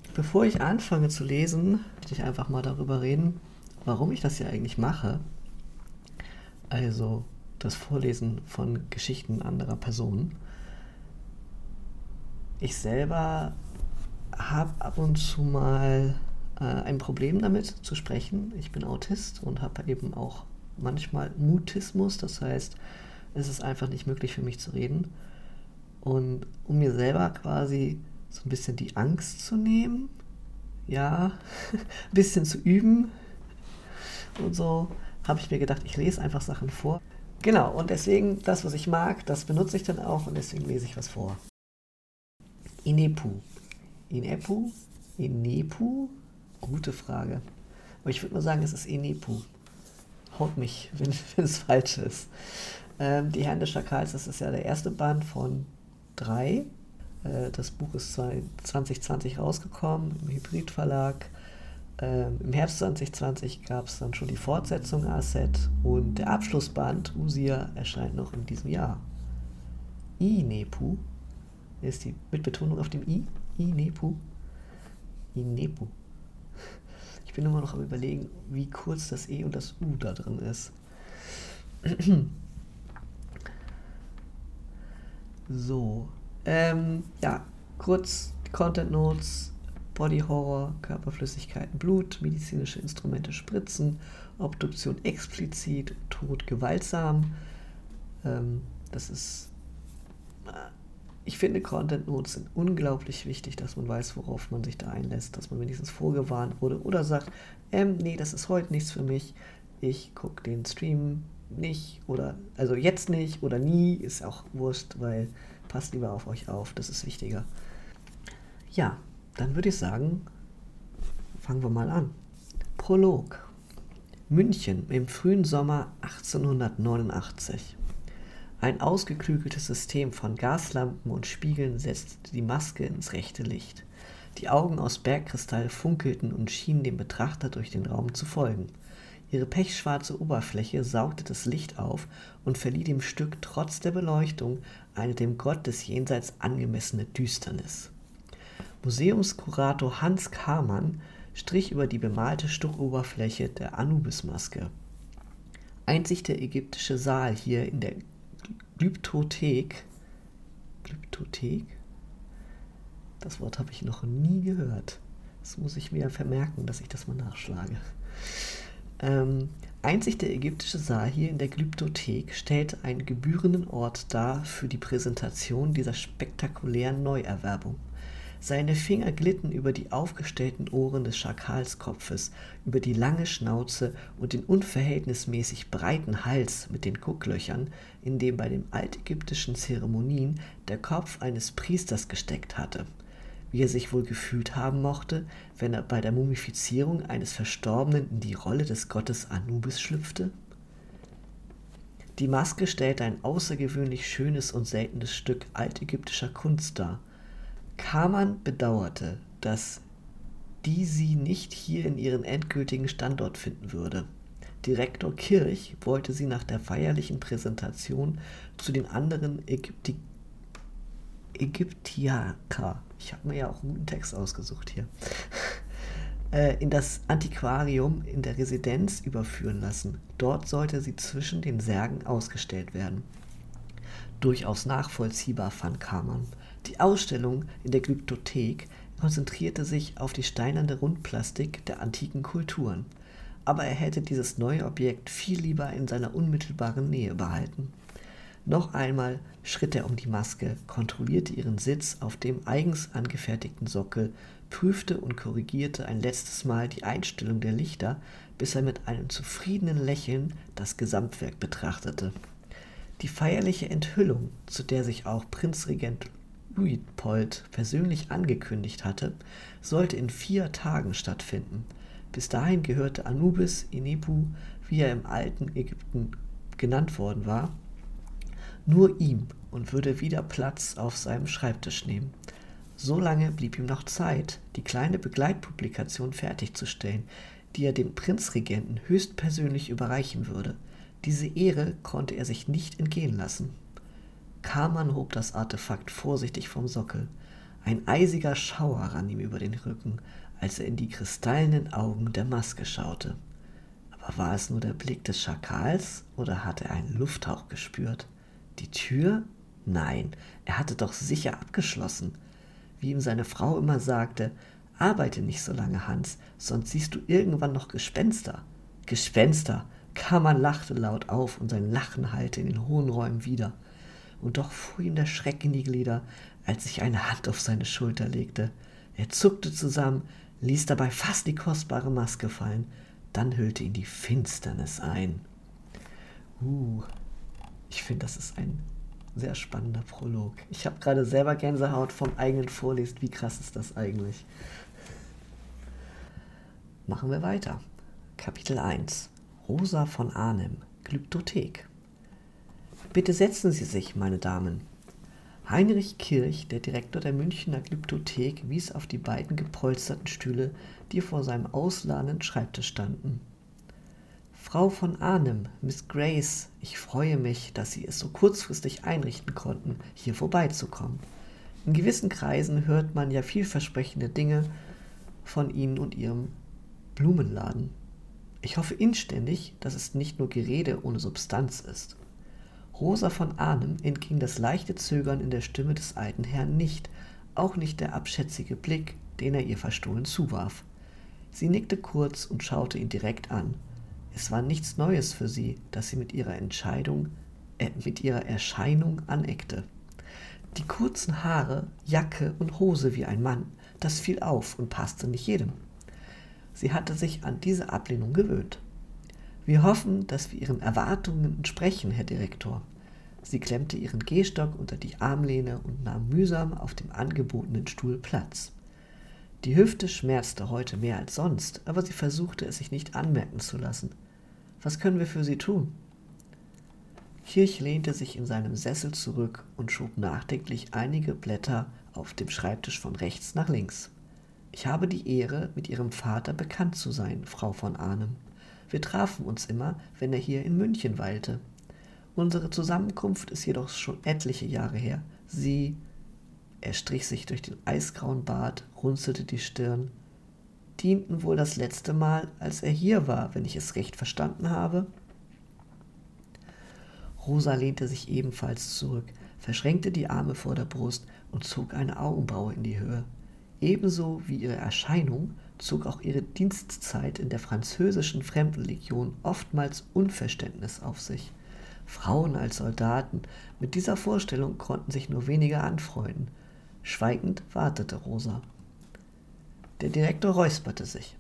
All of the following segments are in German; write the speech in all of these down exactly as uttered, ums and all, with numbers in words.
Bevor ich anfange zu lesen, möchte ich einfach mal darüber reden, warum ich das hier eigentlich mache. Also das Vorlesen von Geschichten anderer Personen. Ich selber habe ab und zu mal äh, ein Problem damit zu sprechen. Ich bin Autist und habe eben auch manchmal Mutismus, das heißt, es ist einfach nicht möglich für mich zu reden. Und um mir selber quasi so ein bisschen die Angst zu nehmen, ja, ein bisschen zu üben und so, habe ich mir gedacht, ich lese einfach Sachen vor. Genau, und deswegen, das, was ich mag, das benutze ich dann auch und deswegen lese ich was vor. Inepu. Inepu? Inepu? Gute Frage. Aber ich würde mal sagen, es ist Inepu. Haut mich, wenn, wenn es falsch ist. Ähm, Die Herren des Schakals, das ist ja der erste Band von drei. Äh, das Buch ist zwanzig zwanzig rausgekommen im Hybrid-Verlag. Ähm, Im Herbst zwanzig zwanzig gab es dann schon die Fortsetzung Aset und der Abschlussband Usia erscheint noch in diesem Jahr. Inepu ist die mit Betonung auf dem I. Inepu. Inepu. Ich bin immer noch am Überlegen, wie kurz das E und das U da drin ist. So. Ähm, ja, kurz Content Notes, Body Horror, Körperflüssigkeiten, Blut, medizinische Instrumente spritzen, Obduktion explizit, Tod gewaltsam. Ähm, das ist. Ich finde, Content Notes sind unglaublich wichtig, dass man weiß, worauf man sich da einlässt, dass man wenigstens vorgewarnt wurde oder sagt, ähm, nee, das ist heute nichts für mich, ich gucke den Stream nicht oder, also jetzt nicht oder nie, ist auch wurscht, weil passt lieber auf euch auf, das ist wichtiger. Ja, dann würde ich sagen, fangen wir mal an. Prolog. München im frühen Sommer achtzehnhundertneunundachtzig. Ein ausgeklügeltes System von Gaslampen und Spiegeln setzte die Maske ins rechte Licht. Die Augen aus Bergkristall funkelten und schienen dem Betrachter durch den Raum zu folgen. Ihre pechschwarze Oberfläche saugte das Licht auf und verlieh dem Stück trotz der Beleuchtung eine dem Gott des Jenseits angemessene Düsternis. Museumskurator Hans Kamann strich über die bemalte Stuckoberfläche der Anubis-Maske. Einzig der ägyptische Saal hier in der Glyptothek. Glyptothek? Das Wort habe ich noch nie gehört. Das muss ich mir vermerken, dass ich das mal nachschlage. Ähm, einzig der ägyptische Saal hier in der Glyptothek stellt einen gebührenden Ort dar für die Präsentation dieser spektakulären Neuerwerbung. Seine Finger glitten über die aufgestellten Ohren des Schakalskopfes, über die lange Schnauze und den unverhältnismäßig breiten Hals mit den Gucklöchern, in dem bei den altägyptischen Zeremonien der Kopf eines Priesters gesteckt hatte. Wie er sich wohl gefühlt haben mochte, wenn er bei der Mumifizierung eines Verstorbenen in die Rolle des Gottes Anubis schlüpfte? Die Maske stellte ein außergewöhnlich schönes und seltenes Stück altägyptischer Kunst dar. Kamann bedauerte, dass die sie nicht hier in ihren endgültigen Standort finden würde. Direktor Kirch wollte sie nach der feierlichen Präsentation zu den anderen Ägypti Ägyptiaker, ich habe mir ja auch einen guten Text ausgesucht hier, in das Antiquarium in der Residenz überführen lassen. Dort sollte sie zwischen den Särgen ausgestellt werden. Durchaus nachvollziehbar fand Kamann. Die Ausstellung in der Glyptothek konzentrierte sich auf die steinerne Rundplastik der antiken Kulturen, aber er hätte dieses neue Objekt viel lieber in seiner unmittelbaren Nähe behalten. Noch einmal schritt er um die Maske, kontrollierte ihren Sitz auf dem eigens angefertigten Sockel, prüfte und korrigierte ein letztes Mal die Einstellung der Lichter, bis er mit einem zufriedenen Lächeln das Gesamtwerk betrachtete. Die feierliche Enthüllung, zu der sich auch Prinzregent Luitpold persönlich angekündigt hatte, sollte in vier Tagen stattfinden. Bis dahin gehörte Anubis Inepu, wie er im alten Ägypten genannt worden war, nur ihm und würde wieder Platz auf seinem Schreibtisch nehmen. So lange blieb ihm noch Zeit, die kleine Begleitpublikation fertigzustellen, die er dem Prinzregenten höchstpersönlich überreichen würde. Diese Ehre konnte er sich nicht entgehen lassen. Kamann hob das Artefakt vorsichtig vom Sockel. Ein eisiger Schauer rann ihm über den Rücken, als er in die kristallenen Augen der Maske schaute. Aber war es nur der Blick des Schakals oder hatte er einen Lufthauch gespürt? Die Tür? Nein, er hatte doch sicher abgeschlossen. Wie ihm seine Frau immer sagte, arbeite nicht so lange, Hans, sonst siehst du irgendwann noch Gespenster. Gespenster! Kamann lachte laut auf und sein Lachen hallte in den hohen Räumen wider. Und doch fuhr ihm der Schreck in die Glieder, als sich eine Hand auf seine Schulter legte. Er zuckte zusammen, ließ dabei fast die kostbare Maske fallen. Dann hüllte ihn die Finsternis ein. Uh, ich finde, das ist ein sehr spannender Prolog. Ich habe gerade selber Gänsehaut vom eigenen Vorlesen. Wie krass ist das eigentlich? Machen wir weiter. Kapitel eins. Rosa von Arnim, Glyptothek. Bitte setzen Sie sich, meine Damen. Heinrich Kirch, der Direktor der Münchner Glyptothek, wies auf die beiden gepolsterten Stühle, die vor seinem ausladenden Schreibtisch standen. Frau von Arnim, Miss Grace, ich freue mich, dass Sie es so kurzfristig einrichten konnten, hier vorbeizukommen. In gewissen Kreisen hört man ja vielversprechende Dinge von Ihnen und Ihrem Blumenladen. Ich hoffe inständig, dass es nicht nur Gerede ohne Substanz ist. Rosa von Arnim entging das leichte Zögern in der Stimme des alten Herrn nicht, auch nicht der abschätzige Blick, den er ihr verstohlen zuwarf. Sie nickte kurz und schaute ihn direkt an. Es war nichts Neues für sie, dass sie mit ihrer Entscheidung, äh, mit ihrer Erscheinung aneckte. Die kurzen Haare, Jacke und Hose wie ein Mann, das fiel auf und passte nicht jedem. Sie hatte sich an diese Ablehnung gewöhnt. Wir hoffen, dass wir Ihren Erwartungen entsprechen, Herr Direktor. Sie klemmte ihren Gehstock unter die Armlehne und nahm mühsam auf dem angebotenen Stuhl Platz. Die Hüfte schmerzte heute mehr als sonst, aber sie versuchte es sich nicht anmerken zu lassen. Was können wir für Sie tun? Kirch lehnte sich in seinem Sessel zurück und schob nachdenklich einige Blätter auf dem Schreibtisch von rechts nach links. Ich habe die Ehre, mit Ihrem Vater bekannt zu sein, Frau von Arnim. Wir trafen uns immer, wenn er hier in München weilte. Unsere Zusammenkunft ist jedoch schon etliche Jahre her. Sie, er strich sich durch den eisgrauen Bart, runzelte die Stirn, dienten wohl das letzte Mal, als er hier war, wenn ich es recht verstanden habe. Rosa lehnte sich ebenfalls zurück, verschränkte die Arme vor der Brust und zog eine Augenbraue in die Höhe. Ebenso wie ihre Erscheinung zog auch ihre Dienstzeit in der französischen Fremdenlegion oftmals Unverständnis auf sich. Frauen als Soldaten, mit dieser Vorstellung konnten sich nur wenige anfreunden. Schweigend wartete Rosa. Der Direktor räusperte sich.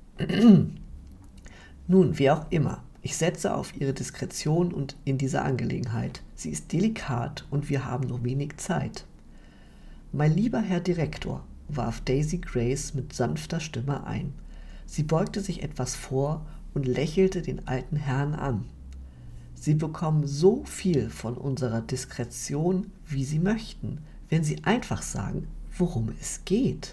Nun, wie auch immer, ich setze auf Ihre Diskretion und in dieser Angelegenheit. Sie ist delikat und wir haben nur wenig Zeit. Mein lieber Herr Direktor, warf Daisy Grace mit sanfter Stimme ein. Sie beugte sich etwas vor und lächelte den alten Herrn an. Sie bekommen so viel von unserer Diskretion, wie Sie möchten, wenn Sie einfach sagen, worum es geht.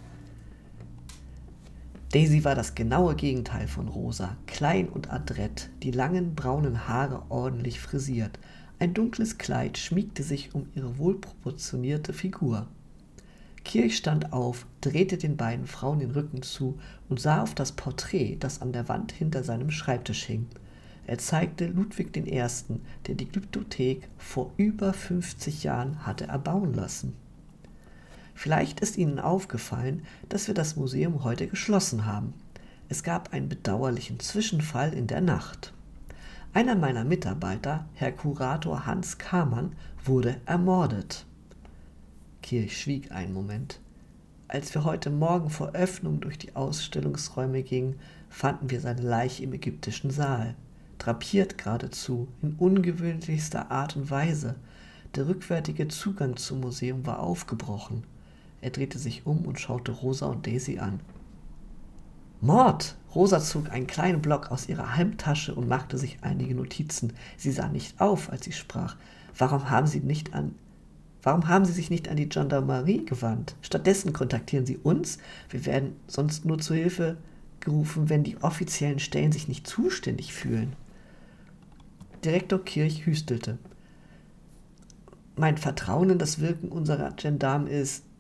Daisy war das genaue Gegenteil von Rosa, klein und adrett, die langen braunen Haare ordentlich frisiert. Ein dunkles Kleid schmiegte sich um ihre wohlproportionierte Figur. Kirch stand auf, drehte den beiden Frauen den Rücken zu und sah auf das Porträt, das an der Wand hinter seinem Schreibtisch hing. Er zeigte Ludwig den Ersten, der die Glyptothek vor über fünfzig Jahren hatte erbauen lassen. Vielleicht ist Ihnen aufgefallen, dass wir das Museum heute geschlossen haben. Es gab einen bedauerlichen Zwischenfall in der Nacht. Einer meiner Mitarbeiter, Herr Kurator Hans Kamann, wurde ermordet. Kirch schwieg einen Moment. Als wir heute Morgen vor Öffnung durch die Ausstellungsräume gingen, fanden wir seine Leiche im ägyptischen Saal. Drapiert geradezu, in ungewöhnlichster Art und Weise. Der rückwärtige Zugang zum Museum war aufgebrochen. Er drehte sich um und schaute Rosa und Daisy an. Mord! Rosa zog einen kleinen Block aus ihrer Hemdtasche und machte sich einige Notizen. Sie sah nicht auf, als sie sprach. Warum haben Sie nicht an... Warum haben Sie sich nicht an die Gendarmerie gewandt? Stattdessen kontaktieren Sie uns. Wir werden sonst nur zu Hilfe gerufen, wenn die offiziellen Stellen sich nicht zuständig fühlen. Direktor Kirch hüstelte. Mein Vertrauen in das Wirken unserer Gendarmen ist...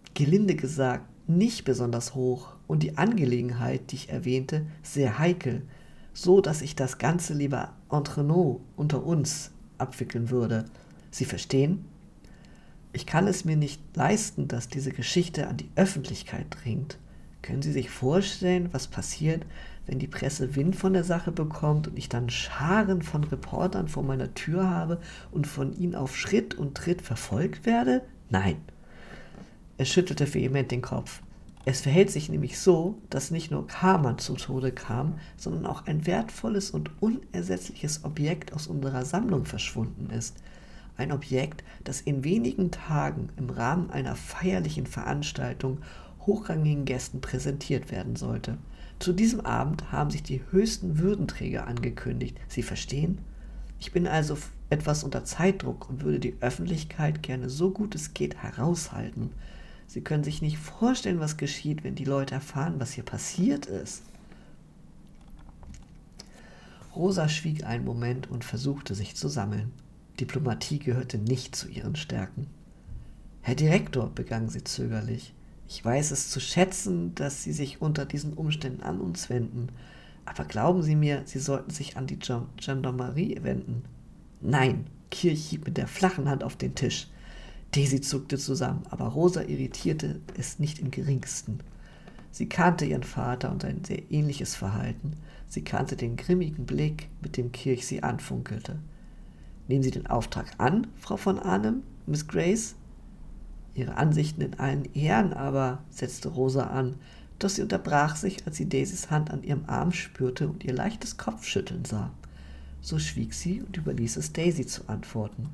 gelinde gesagt, nicht besonders hoch und die Angelegenheit, die ich erwähnte, sehr heikel, so dass ich das Ganze lieber entre nous, unter uns, abwickeln würde. Sie verstehen? Ich kann es mir nicht leisten, dass diese Geschichte an die Öffentlichkeit dringt. Können Sie sich vorstellen, was passiert, wenn die Presse Wind von der Sache bekommt und ich dann Scharen von Reportern vor meiner Tür habe und von ihnen auf Schritt und Tritt verfolgt werde? Nein. Er schüttelte vehement den Kopf. Es verhält sich nämlich so, dass nicht nur Carmen zu Tode kam, sondern auch ein wertvolles und unersetzliches Objekt aus unserer Sammlung verschwunden ist. Ein Objekt, das in wenigen Tagen im Rahmen einer feierlichen Veranstaltung hochrangigen Gästen präsentiert werden sollte. Zu diesem Abend haben sich die höchsten Würdenträger angekündigt. Sie verstehen? Ich bin also etwas unter Zeitdruck und würde die Öffentlichkeit gerne so gut es geht heraushalten. Sie können sich nicht vorstellen, was geschieht, wenn die Leute erfahren, was hier passiert ist. Rosa schwieg einen Moment und versuchte, sich zu sammeln. Diplomatie gehörte nicht zu ihren Stärken. Herr Direktor, begann sie zögerlich, ich weiß es zu schätzen, dass Sie sich unter diesen Umständen an uns wenden, aber glauben Sie mir, Sie sollten sich an die Gendarmerie wenden. Nein, Kirch hieb mit der flachen Hand auf den Tisch. Daisy zuckte zusammen, aber Rosa irritierte es nicht im geringsten. Sie kannte ihren Vater und sein sehr ähnliches Verhalten. Sie kannte den grimmigen Blick, mit dem Kirch sie anfunkelte. Nehmen Sie den Auftrag an, Frau von Arnim, Miss Grace? Ihre Ansichten in allen Ehren aber, setzte Rosa an, doch sie unterbrach sich, als sie Daisys Hand an ihrem Arm spürte und ihr leichtes Kopfschütteln sah. So schwieg sie und überließ es Daisy zu antworten.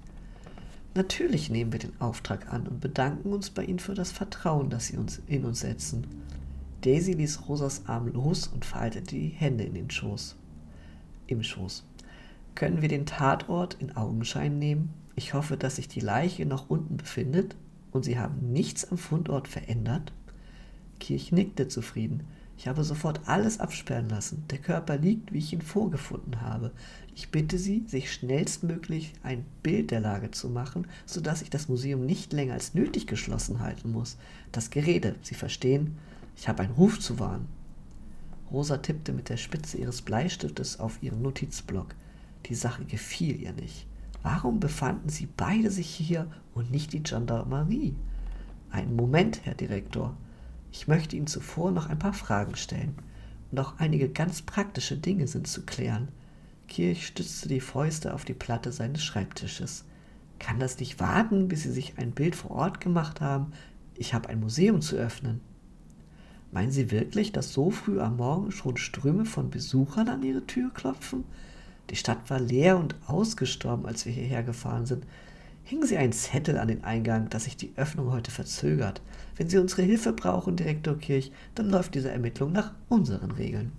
Natürlich nehmen wir den Auftrag an und bedanken uns bei Ihnen für das Vertrauen, das Sie uns in uns setzen. Daisy ließ Rosas Arm los und faltete die Hände in den Schoß. Im Schoß. Können wir den Tatort in Augenschein nehmen? Ich hoffe, dass sich die Leiche noch unten befindet und Sie haben nichts am Fundort verändert? Kirch nickte zufrieden. Ich habe sofort alles absperren lassen. Der Körper liegt, wie ich ihn vorgefunden habe. Ich bitte Sie, sich schnellstmöglich ein Bild der Lage zu machen, sodass ich das Museum nicht länger als nötig geschlossen halten muss. Das Gerede, Sie verstehen? Ich habe einen Ruf zu wahren. Rosa tippte mit der Spitze ihres Bleistiftes auf ihren Notizblock. Die Sache gefiel ihr nicht. Warum befanden sie beide sich hier und nicht die Gendarmerie? Einen Moment, Herr Direktor. Ich möchte Ihnen zuvor noch ein paar Fragen stellen. Und auch einige ganz praktische Dinge sind zu klären. Kirch stützte die Fäuste auf die Platte seines Schreibtisches. Kann das nicht warten, bis Sie sich ein Bild vor Ort gemacht haben? Ich habe ein Museum zu öffnen. Meinen Sie wirklich, dass so früh am Morgen schon Ströme von Besuchern an Ihre Tür klopfen? Die Stadt war leer und ausgestorben, als wir hierher gefahren sind. Hängen Sie einen Zettel an den Eingang, dass sich die Öffnung heute verzögert. Wenn Sie unsere Hilfe brauchen, Direktor Kirch, dann läuft diese Ermittlung nach unseren Regeln.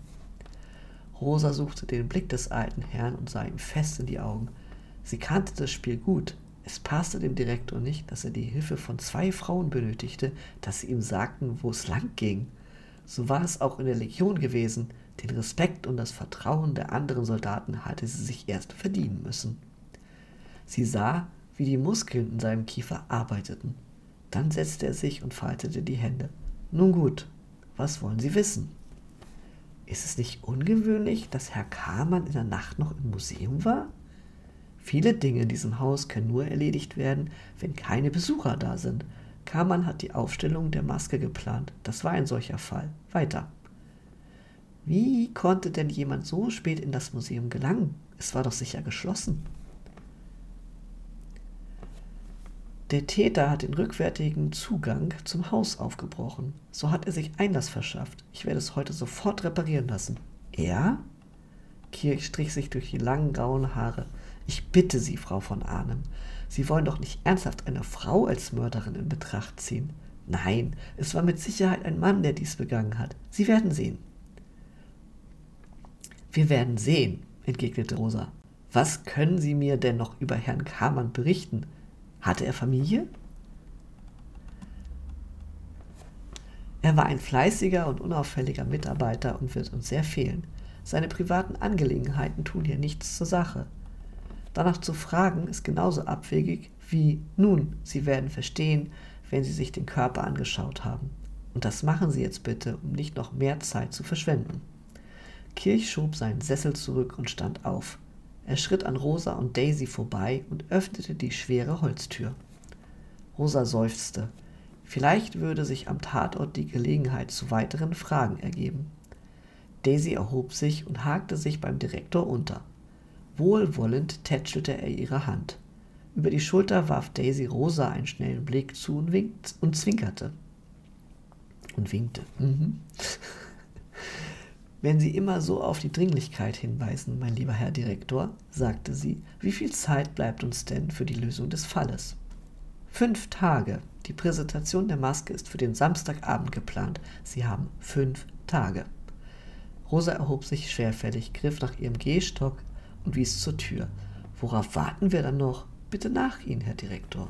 Rosa suchte den Blick des alten Herrn und sah ihm fest in die Augen. Sie kannte das Spiel gut. Es passte dem Direktor nicht, dass er die Hilfe von zwei Frauen benötigte, dass sie ihm sagten, wo es lang ging. So war es auch in der Legion gewesen. Den Respekt und das Vertrauen der anderen Soldaten hatte sie sich erst verdienen müssen. Sie sah, wie die Muskeln in seinem Kiefer arbeiteten. Dann setzte er sich und faltete die Hände. Nun gut, was wollen Sie wissen? Ist es nicht ungewöhnlich, dass Herr Carman in der Nacht noch im Museum war? Viele Dinge in diesem Haus können nur erledigt werden, wenn keine Besucher da sind. Carman hat die Aufstellung der Maske geplant. Das war ein solcher Fall. Weiter. Wie konnte denn jemand so spät in das Museum gelangen? Es war doch sicher geschlossen. Der Täter hat den rückwärtigen Zugang zum Haus aufgebrochen. So hat er sich Einlass verschafft. Ich werde es heute sofort reparieren lassen. Er? Kirch strich sich durch die langen grauen Haare. Ich bitte Sie, Frau von Arnim. Sie wollen doch nicht ernsthaft eine Frau als Mörderin in Betracht ziehen. Nein, es war mit Sicherheit ein Mann, der dies begangen hat. Sie werden sehen. Wir werden sehen, entgegnete Rosa. Was können Sie mir denn noch über Herrn Carman berichten? Hatte er Familie? Er war ein fleißiger und unauffälliger Mitarbeiter und wird uns sehr fehlen. Seine privaten Angelegenheiten tun hier nichts zur Sache. Danach zu fragen, ist genauso abwegig wie, nun, Sie werden verstehen, wenn Sie sich den Körper angeschaut haben. Und das machen Sie jetzt bitte, um nicht noch mehr Zeit zu verschwenden. Kirch schob seinen Sessel zurück und stand auf. Er schritt an Rosa und Daisy vorbei und öffnete die schwere Holztür. Rosa seufzte. Vielleicht würde sich am Tatort die Gelegenheit zu weiteren Fragen ergeben. Daisy erhob sich und hakte sich beim Direktor unter. Wohlwollend tätschelte er ihre Hand. Über die Schulter warf Daisy Rosa einen schnellen Blick zu und, winkt und zwinkerte. Und winkte. Mhm. Wenn Sie immer so auf die Dringlichkeit hinweisen, mein lieber Herr Direktor, sagte sie, wie viel Zeit bleibt uns denn für die Lösung des Falles? Fünf Tage. Die Präsentation der Maske ist für den Samstagabend geplant. Sie haben fünf Tage. Rosa erhob sich schwerfällig, griff nach ihrem Gehstock und wies zur Tür. Worauf warten wir dann noch? Bitte nach Ihnen, Herr Direktor.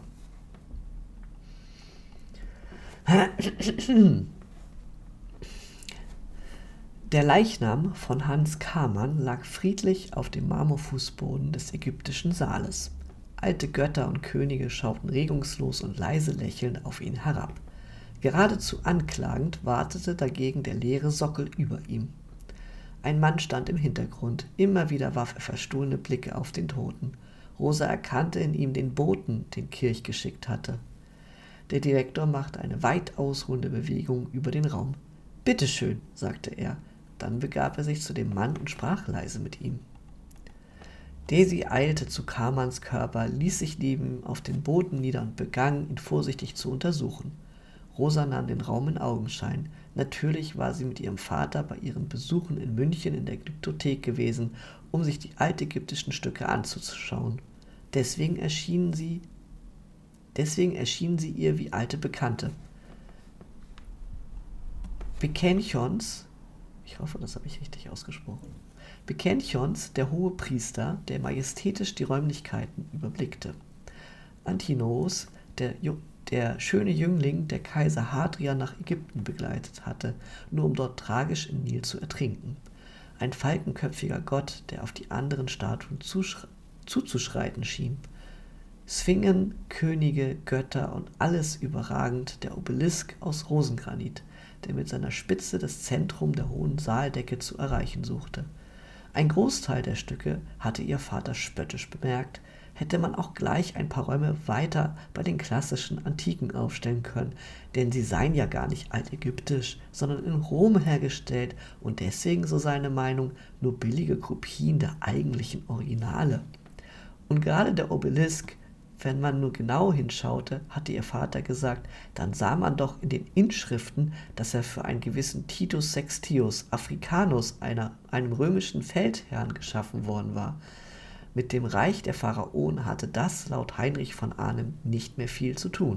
Der Leichnam von Hans Kamann lag friedlich auf dem Marmorfußboden des ägyptischen Saales. Alte Götter und Könige schauten regungslos und leise lächelnd auf ihn herab. Geradezu anklagend wartete dagegen der leere Sockel über ihm. Ein Mann stand im Hintergrund. Immer wieder warf er verstohlene Blicke auf den Toten. Rosa erkannte in ihm den Boten, den Kirch geschickt hatte. Der Direktor machte eine weit ausholende Bewegung über den Raum. »Bitte schön«, sagte er. Dann begab er sich zu dem Mann und sprach leise mit ihm. Daisy eilte zu Kamanns Körper, ließ sich neben ihm auf den Boden nieder und begann, ihn vorsichtig zu untersuchen. Rosa nahm den Raum in Augenschein. Natürlich war sie mit ihrem Vater bei ihren Besuchen in München in der Glyptothek gewesen, um sich die altägyptischen Stücke anzuschauen. Deswegen erschienen sie, deswegen erschienen sie ihr wie alte Bekannte. Bekenchons, ich hoffe, das habe ich richtig ausgesprochen, Bekenchons, der hohe Priester, der majestätisch die Räumlichkeiten überblickte. Antinoos, der Der schöne Jüngling, der Kaiser Hadrian nach Ägypten begleitet hatte, nur um dort tragisch im Nil zu ertrinken. Ein falkenköpfiger Gott, der auf die anderen Statuen zuzuschreiten schien. Sphingen, Könige, Götter und alles überragend der Obelisk aus Rosengranit, der mit seiner Spitze das Zentrum der hohen Saaldecke zu erreichen suchte. Ein Großteil der Stücke hatte ihr Vater spöttisch bemerkt, hätte man auch gleich ein paar Räume weiter bei den klassischen Antiken aufstellen können, denn sie seien ja gar nicht altägyptisch, sondern in Rom hergestellt und deswegen, so seine Meinung, nur billige Kopien der eigentlichen Originale. Und gerade der Obelisk, wenn man nur genau hinschaute, hatte ihr Vater gesagt, dann sah man doch in den Inschriften, dass er für einen gewissen Titus Sextius Africanus, einer, einem römischen Feldherrn, geschaffen worden war. Mit dem Reich der Pharaonen hatte das laut Heinrich von Arnim nicht mehr viel zu tun.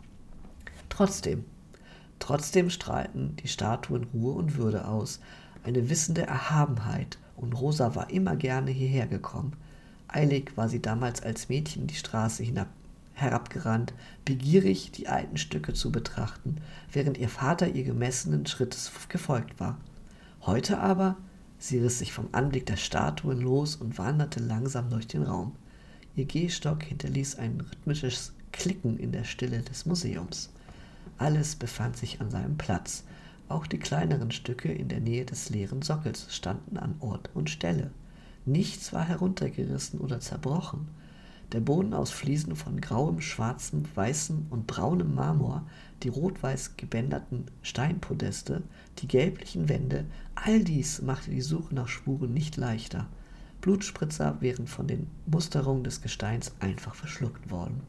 Trotzdem, trotzdem strahlten die Statuen Ruhe und Würde aus, eine wissende Erhabenheit, und Rosa war immer gerne hierher gekommen. Eilig war sie damals als Mädchen die Straße hinab, herabgerannt, begierig die alten Stücke zu betrachten, während ihr Vater ihr gemessenen Schrittes gefolgt war. Heute aber, sie riss sich vom Anblick der Statuen los und wanderte langsam durch den Raum. Ihr Gehstock hinterließ ein rhythmisches Klicken in der Stille des Museums. Alles befand sich an seinem Platz. Auch die kleineren Stücke in der Nähe des leeren Sockels standen an Ort und Stelle. Nichts war heruntergerissen oder zerbrochen. Der Boden aus Fliesen von grauem, schwarzem, weißem und braunem Marmor, die rot-weiß gebänderten Steinpodeste, die gelblichen Wände, all dies machte die Suche nach Spuren nicht leichter. Blutspritzer wären von den Musterungen des Gesteins einfach verschluckt worden.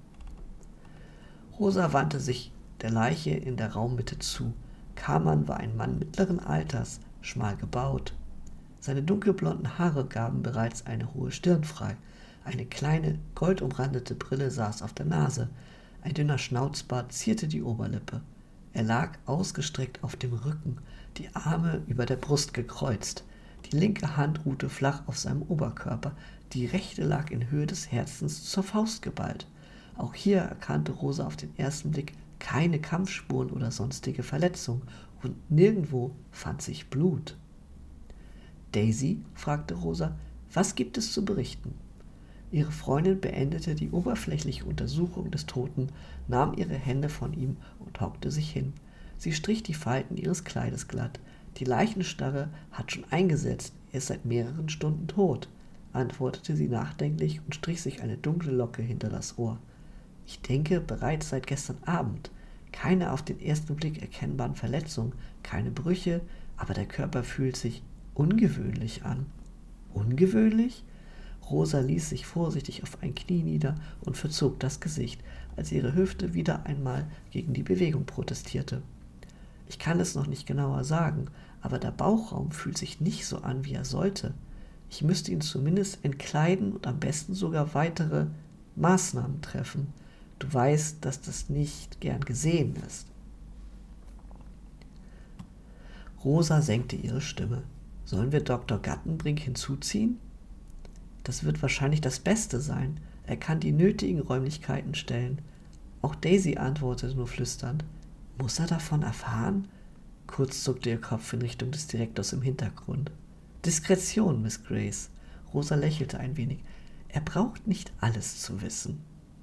Rosa wandte sich der Leiche in der Raummitte zu. Kamann war ein Mann mittleren Alters, schmal gebaut. Seine dunkelblonden Haare gaben bereits eine hohe Stirn frei. Eine kleine, goldumrandete Brille saß auf der Nase. Ein dünner Schnauzbart zierte die Oberlippe. Er lag ausgestreckt auf dem Rücken, die Arme über der Brust gekreuzt. Die linke Hand ruhte flach auf seinem Oberkörper, die rechte lag in Höhe des Herzens zur Faust geballt. Auch hier erkannte Rosa auf den ersten Blick keine Kampfspuren oder sonstige Verletzung, und nirgendwo fand sich Blut. »Daisy«, fragte Rosa, »was gibt es zu berichten?« Ihre Freundin beendete die oberflächliche Untersuchung des Toten, nahm ihre Hände von ihm und hockte sich hin. Sie strich die Falten ihres Kleides glatt. »Die Leichenstarre hat schon eingesetzt, er ist seit mehreren Stunden tot«, antwortete sie nachdenklich und strich sich eine dunkle Locke hinter das Ohr. »Ich denke bereits seit gestern Abend. Keine auf den ersten Blick erkennbaren Verletzungen, keine Brüche, aber der Körper fühlt sich ungewöhnlich an.« »Ungewöhnlich?« Rosa ließ sich vorsichtig auf ein Knie nieder und verzog das Gesicht, als ihre Hüfte wieder einmal gegen die Bewegung protestierte. »Ich kann es noch nicht genauer sagen, aber der Bauchraum fühlt sich nicht so an, wie er sollte. Ich müsste ihn zumindest entkleiden und am besten sogar weitere Maßnahmen treffen. Du weißt, dass das nicht gern gesehen ist.« Rosa senkte ihre Stimme. »Sollen wir Doktor Gattenbrink hinzuziehen?« »Das wird wahrscheinlich das Beste sein. Er kann die nötigen Räumlichkeiten stellen.« Auch Daisy antwortete nur flüsternd. »Muss er davon erfahren?« Kurz zuckte ihr Kopf in Richtung des Direktors im Hintergrund. »Diskretion, Miss Grace.« Rosa lächelte ein wenig. »Er braucht nicht alles zu wissen.«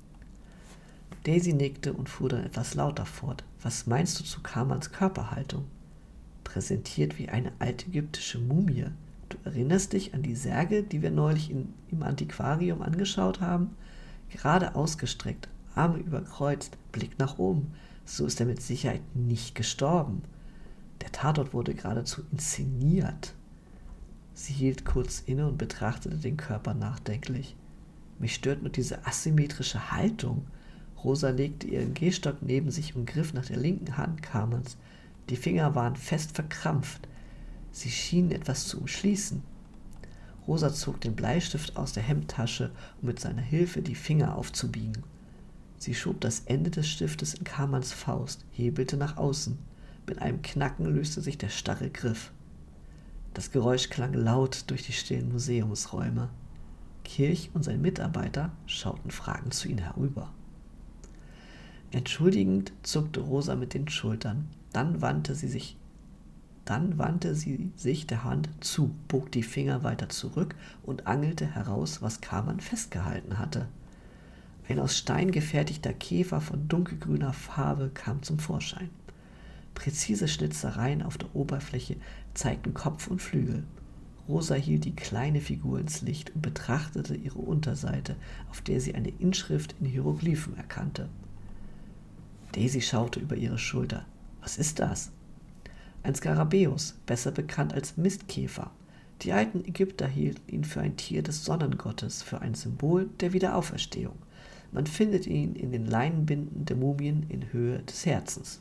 Daisy nickte und fuhr dann etwas lauter fort. »Was meinst du zu Kamans Körperhaltung?« »Präsentiert wie eine altägyptische Mumie. Du erinnerst dich an die Särge, die wir neulich in, im Antiquarium angeschaut haben? Gerade ausgestreckt, Arme überkreuzt, Blick nach oben. So ist er mit Sicherheit nicht gestorben. Der Tatort wurde geradezu inszeniert.« Sie hielt kurz inne und betrachtete den Körper nachdenklich. »Mich stört nur diese asymmetrische Haltung.« Rosa legte ihren Gehstock neben sich und griff nach der linken Hand Kamans. Die Finger waren fest verkrampft. Sie schienen etwas zu umschließen. Rosa zog den Bleistift aus der Hemdtasche, um mit seiner Hilfe die Finger aufzubiegen. Sie schob das Ende des Stiftes in Kamans Faust, hebelte nach außen. Mit einem Knacken löste sich der starre Griff. Das Geräusch klang laut durch die stillen Museumsräume. Kirch und sein Mitarbeiter schauten fragend zu ihnen herüber. Entschuldigend zuckte Rosa mit den Schultern. Dann wandte sie sich, dann wandte sie sich der Hand zu, bog die Finger weiter zurück und angelte heraus, was Kaman festgehalten hatte. Ein aus Stein gefertigter Käfer von dunkelgrüner Farbe kam zum Vorschein. Präzise Schnitzereien auf der Oberfläche zeigten Kopf und Flügel. Rosa hielt die kleine Figur ins Licht und betrachtete ihre Unterseite, auf der sie eine Inschrift in Hieroglyphen erkannte. Daisy schaute über ihre Schulter. »Was ist das?« »Ein Skarabäus, besser bekannt als Mistkäfer. Die alten Ägypter hielten ihn für ein Tier des Sonnengottes, für ein Symbol der Wiederauferstehung. Man findet ihn in den Leinenbinden der Mumien in Höhe des Herzens.«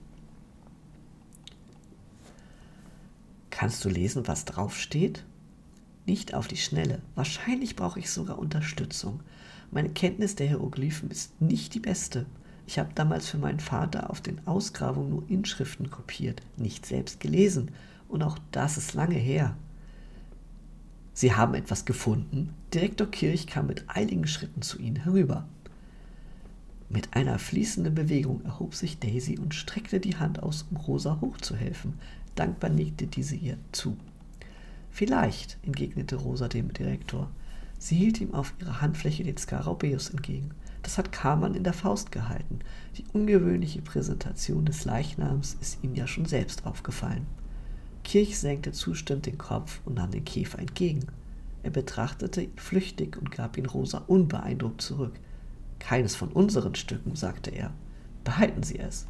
»Kannst du lesen, was draufsteht?« »Nicht auf die Schnelle. Wahrscheinlich brauche ich sogar Unterstützung. Meine Kenntnis der Hieroglyphen ist nicht die beste. Ich habe damals für meinen Vater auf den Ausgrabungen nur Inschriften kopiert, nicht selbst gelesen. Und auch das ist lange her.« »Sie haben etwas gefunden?« Direktor Kirch kam mit eiligen Schritten zu ihnen herüber. Mit einer fließenden Bewegung erhob sich Daisy und streckte die Hand aus, um Rosa hochzuhelfen. Dankbar nickte diese ihr zu. »Vielleicht«, entgegnete Rosa dem Direktor. Sie hielt ihm auf ihrer Handfläche den Skarabäus entgegen. Das hat Kaman in der Faust gehalten. Die ungewöhnliche Präsentation des Leichnams ist ihm ja schon selbst aufgefallen. Kirch senkte zustimmend den Kopf und nahm den Käfer entgegen. Er betrachtete ihn flüchtig und gab ihn Rosa unbeeindruckt zurück. »Keines von unseren Stücken«, sagte er. »Behalten Sie es.«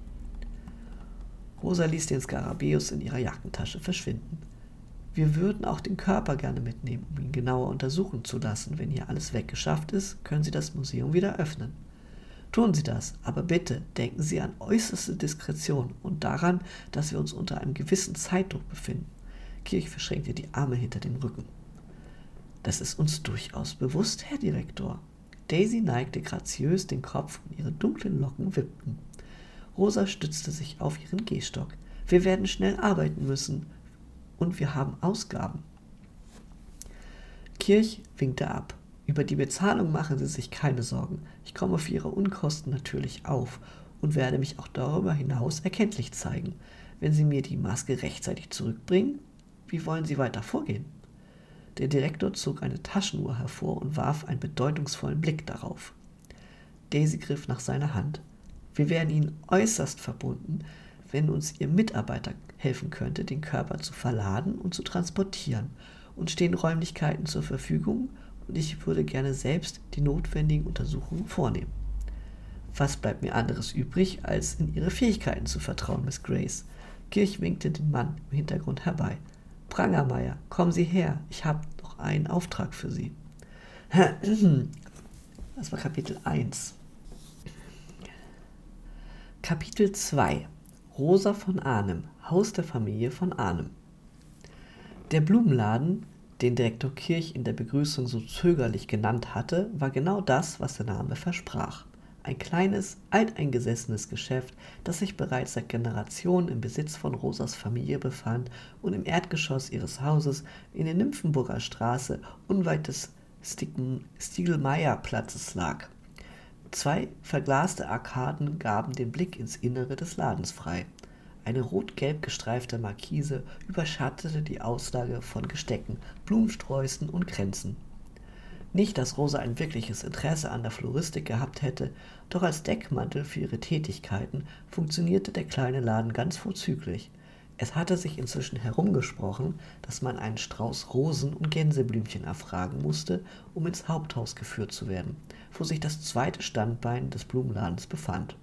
Rosa ließ den Skarabäus in ihrer Jackentasche verschwinden. »Wir würden auch den Körper gerne mitnehmen, um ihn genauer untersuchen zu lassen. Wenn hier alles weggeschafft ist, können Sie das Museum wieder öffnen. Tun Sie das, aber bitte denken Sie an äußerste Diskretion und daran, dass wir uns unter einem gewissen Zeitdruck befinden.« Kirch verschränkte die Arme hinter dem Rücken. »Das ist uns durchaus bewusst, Herr Direktor.« Daisy neigte graziös den Kopf und ihre dunklen Locken wippten. Rosa stützte sich auf ihren Gehstock. »Wir werden schnell arbeiten müssen. Und wir haben Ausgaben.« Kirch winkte ab. »Über die Bezahlung machen Sie sich keine Sorgen. Ich komme für Ihre Unkosten natürlich auf und werde mich auch darüber hinaus erkenntlich zeigen. Wenn Sie mir die Maske rechtzeitig zurückbringen, wie wollen Sie weiter vorgehen?« Der Direktor zog eine Taschenuhr hervor und warf einen bedeutungsvollen Blick darauf. Daisy griff nach seiner Hand. Wir wären Ihnen äußerst verbunden, wenn uns Ihr Mitarbeiter helfen könnte, den Körper zu verladen und zu transportieren. Uns stehen Räumlichkeiten zur Verfügung und ich würde gerne selbst die notwendigen Untersuchungen vornehmen. Was bleibt mir anderes übrig, als in Ihre Fähigkeiten zu vertrauen, Miss Grace? Kirch winkte den Mann im Hintergrund herbei. Prangermeier, kommen Sie her, ich habe noch einen Auftrag für Sie. Das war Kapitel eins. Kapitel zwei. Rosa von Arnim, Haus der Familie von Arnim. Der Blumenladen, den Direktor Kirch in der Begrüßung so zögerlich genannt hatte, war genau das, was der Name versprach. Ein kleines, alteingesessenes Geschäft, das sich bereits seit Generationen im Besitz von Rosas Familie befand und im Erdgeschoss ihres Hauses in der Nymphenburger Straße unweit des Stiegelmeier-Platzes lag. Zwei verglaste Arkaden gaben den Blick ins Innere des Ladens frei. Eine rot-gelb gestreifte Markise überschattete die Auslage von Gestecken, Blumensträußen und Kränzen. Nicht, dass Rosa ein wirkliches Interesse an der Floristik gehabt hätte, doch als Deckmantel für ihre Tätigkeiten funktionierte der kleine Laden ganz vorzüglich. Es hatte sich inzwischen herumgesprochen, dass man einen Strauß Rosen und Gänseblümchen erfragen musste, um ins Haupthaus geführt zu werden, wo sich das zweite Standbein des Blumenladens befand.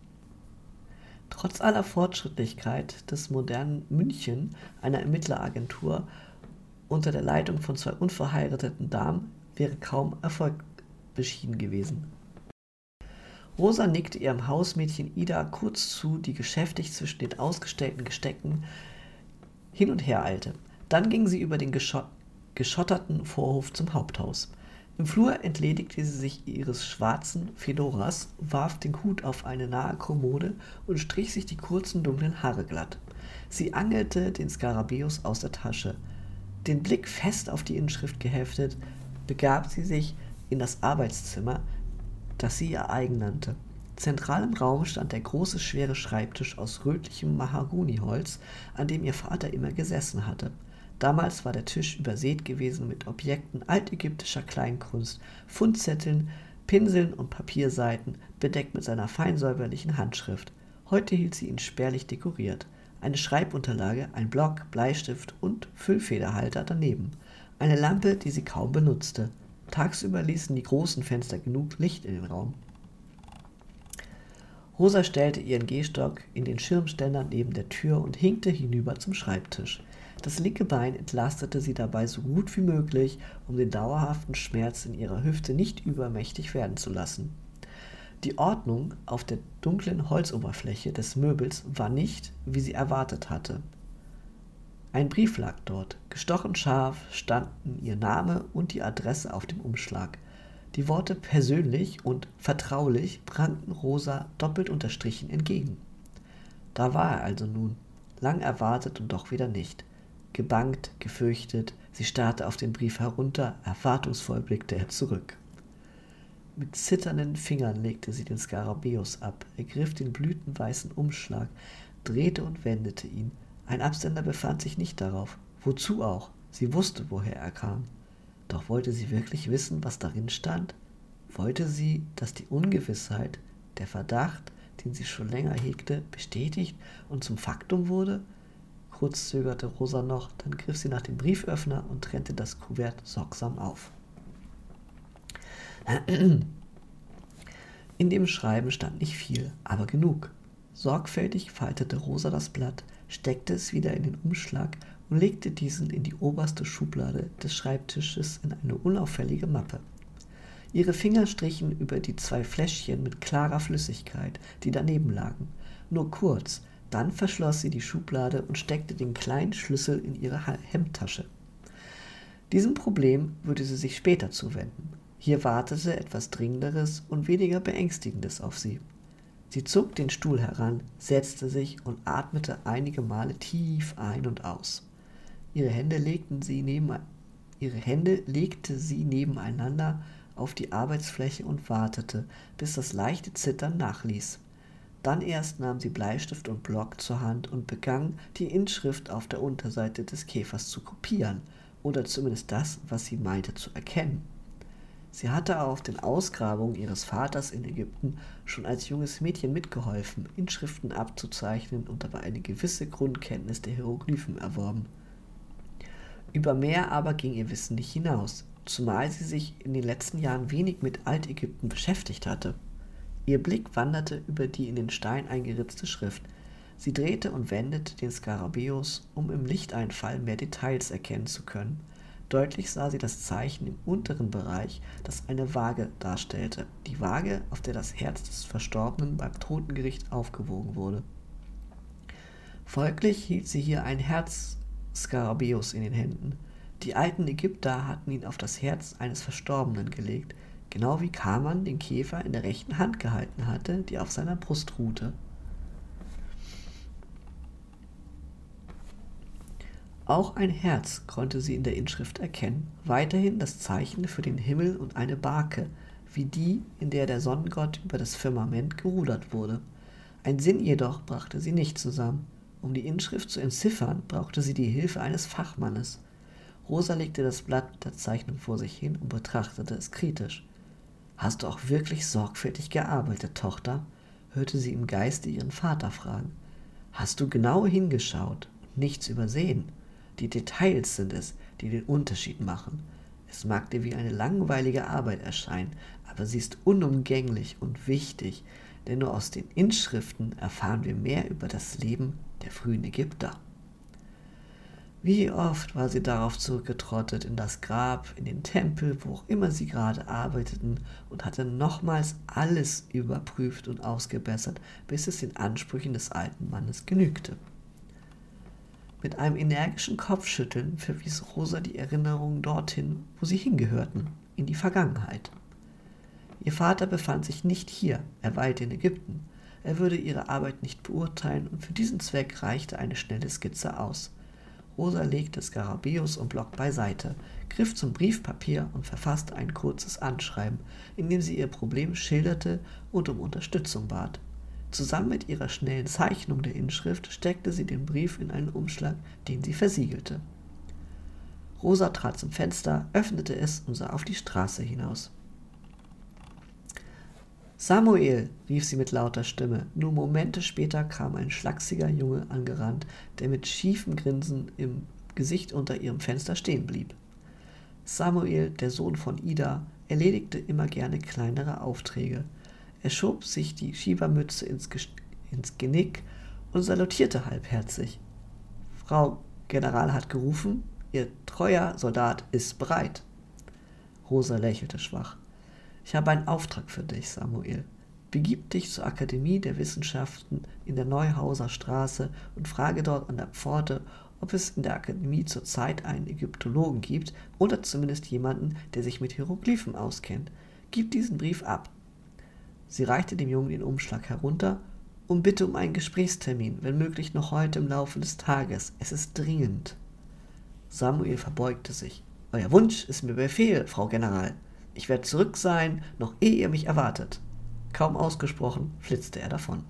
Trotz aller Fortschrittlichkeit des modernen München, einer Ermittleragentur unter der Leitung von zwei unverheirateten Damen, wäre kaum Erfolg beschieden gewesen. Rosa nickte ihrem Hausmädchen Ida kurz zu, die geschäftig zwischen den ausgestellten Gestecken hin und her eilte. Dann ging sie über den geschott- geschotterten Vorhof zum Haupthaus. Im Flur entledigte sie sich ihres schwarzen Fedoras, warf den Hut auf eine nahe Kommode und strich sich die kurzen, dunklen Haare glatt. Sie angelte den Skarabäus aus der Tasche. Den Blick fest auf die Inschrift geheftet, begab sie sich in das Arbeitszimmer, das sie ihr eigen nannte. Zentral im Raum stand der große, schwere Schreibtisch aus rötlichem Mahagoniholz, an dem ihr Vater immer gesessen hatte. Damals war der Tisch übersät gewesen mit Objekten altägyptischer Kleinkunst, Fundzetteln, Pinseln und Papierseiten, bedeckt mit seiner feinsäuberlichen Handschrift. Heute hielt sie ihn spärlich dekoriert. Eine Schreibunterlage, ein Block, Bleistift und Füllfederhalter daneben. Eine Lampe, die sie kaum benutzte. Tagsüber ließen die großen Fenster genug Licht in den Raum. Rosa stellte ihren Gehstock in den Schirmständer neben der Tür und hinkte hinüber zum Schreibtisch. Das linke Bein entlastete sie dabei so gut wie möglich, um den dauerhaften Schmerz in ihrer Hüfte nicht übermächtig werden zu lassen. Die Ordnung auf der dunklen Holzoberfläche des Möbels war nicht, wie sie erwartet hatte. Ein Brief lag dort. Gestochen scharf standen ihr Name und die Adresse auf dem Umschlag. Die Worte persönlich und vertraulich prangten Rosa doppelt unterstrichen entgegen. Da war er also nun, lang erwartet und doch wieder nicht. Gebangt, gefürchtet, sie starrte auf den Brief herunter, erwartungsvoll blickte er zurück. Mit zitternden Fingern legte sie den Skarabäus ab, ergriff den blütenweißen Umschlag, drehte und wendete ihn. Ein Absender befand sich nicht darauf. Wozu auch? Sie wusste, woher er kam. Doch wollte sie wirklich wissen, was darin stand? Wollte sie, dass die Ungewissheit, der Verdacht, den sie schon länger hegte, bestätigt und zum Faktum wurde? Kurz zögerte Rosa noch, dann griff sie nach dem Brieföffner und trennte das Kuvert sorgsam auf. In dem Schreiben stand nicht viel, aber genug. Sorgfältig faltete Rosa das Blatt, steckte es wieder in den Umschlag und legte diesen in die oberste Schublade des Schreibtisches in eine unauffällige Mappe. Ihre Finger strichen über die zwei Fläschchen mit klarer Flüssigkeit, die daneben lagen. Nur kurz, dann verschloss sie die Schublade und steckte den kleinen Schlüssel in ihre Hemdtasche. Diesem Problem würde sie sich später zuwenden. Hier wartete etwas Dringenderes und weniger Beängstigendes auf sie. Sie zog den Stuhl heran, setzte sich und atmete einige Male tief ein und aus. Ihre Hände legten sie neben, ihre Hände legte sie nebeneinander auf die Arbeitsfläche und wartete, bis das leichte Zittern nachließ. Dann erst nahm sie Bleistift und Block zur Hand und begann, die Inschrift auf der Unterseite des Käfers zu kopieren. oder zumindest das, was sie meinte zu erkennen. Sie hatte auf den Ausgrabungen ihres Vaters in Ägypten schon als junges Mädchen mitgeholfen, Inschriften abzuzeichnen und dabei eine gewisse Grundkenntnis der Hieroglyphen erworben. Über mehr aber ging ihr Wissen nicht hinaus, zumal sie sich in den letzten Jahren wenig mit Altägypten beschäftigt hatte. Ihr Blick wanderte über die in den Stein eingeritzte Schrift. Sie drehte und wendete den Skarabäus, um im Lichteinfall mehr Details erkennen zu können. Deutlich sah sie das Zeichen im unteren Bereich, das eine Waage darstellte, die Waage, auf der das Herz des Verstorbenen beim Totengericht aufgewogen wurde. Folglich hielt sie hier ein Herz-Skarabäus in den Händen. Die alten Ägypter hatten ihn auf das Herz eines Verstorbenen gelegt, genau wie Kaman den Käfer in der rechten Hand gehalten hatte, die auf seiner Brust ruhte. Auch ein Herz konnte sie in der Inschrift erkennen, weiterhin das Zeichen für den Himmel und eine Barke, wie die, in der der Sonnengott über das Firmament gerudert wurde. Ein Sinn jedoch brachte sie nicht zusammen. Um die Inschrift zu entziffern, brauchte sie die Hilfe eines Fachmannes. Rosa legte das Blatt mit der Zeichnung vor sich hin und betrachtete es kritisch. »Hast du auch wirklich sorgfältig gearbeitet, Tochter?« hörte sie im Geiste ihren Vater fragen. »Hast du genau hingeschaut und nichts übersehen? Die Details sind es, die den Unterschied machen. Es mag dir wie eine langweilige Arbeit erscheinen, aber sie ist unumgänglich und wichtig, denn nur aus den Inschriften erfahren wir mehr über das Leben der frühen Ägypter.« Wie oft war sie darauf zurückgetrottet, in das Grab, in den Tempel, wo auch immer sie gerade arbeiteten, und hatte nochmals alles überprüft und ausgebessert, bis es den Ansprüchen des alten Mannes genügte. Mit einem energischen Kopfschütteln verwies Rosa die Erinnerungen dorthin, wo sie hingehörten, in die Vergangenheit. Ihr Vater befand sich nicht hier, er weilte in Ägypten. Er würde ihre Arbeit nicht beurteilen und für diesen Zweck reichte eine schnelle Skizze aus. Rosa legte Skarabäus und Block beiseite, griff zum Briefpapier und verfasste ein kurzes Anschreiben, in dem sie ihr Problem schilderte und um Unterstützung bat. Zusammen mit ihrer schnellen Zeichnung der Inschrift steckte sie den Brief in einen Umschlag, den sie versiegelte. Rosa trat zum Fenster, öffnete es und sah auf die Straße hinaus. »Samuel«, rief sie mit lauter Stimme. Nur Momente später kam ein schlachsiger Junge angerannt, der mit schiefem Grinsen im Gesicht unter ihrem Fenster stehen blieb. Samuel, der Sohn von Ida, erledigte immer gerne kleinere Aufträge. Er schob sich die Schiebermütze ins, ins Genick und salutierte halbherzig. »Frau General hat gerufen, Ihr treuer Soldat ist bereit.« Rosa lächelte schwach. »Ich habe einen Auftrag für dich, Samuel. Begib dich zur Akademie der Wissenschaften in der Neuhauser Straße und frage dort an der Pforte, ob es in der Akademie zurzeit einen Ägyptologen gibt oder zumindest jemanden, der sich mit Hieroglyphen auskennt. Gib diesen Brief ab.« Sie reichte dem Jungen den Umschlag herunter und bitte um einen Gesprächstermin, wenn möglich noch heute im Laufe des Tages. Es ist dringend. Samuel verbeugte sich. »Euer Wunsch ist mir Befehl, Frau General. Ich werde zurück sein, noch ehe ihr mich erwartet.« Kaum ausgesprochen, flitzte er davon.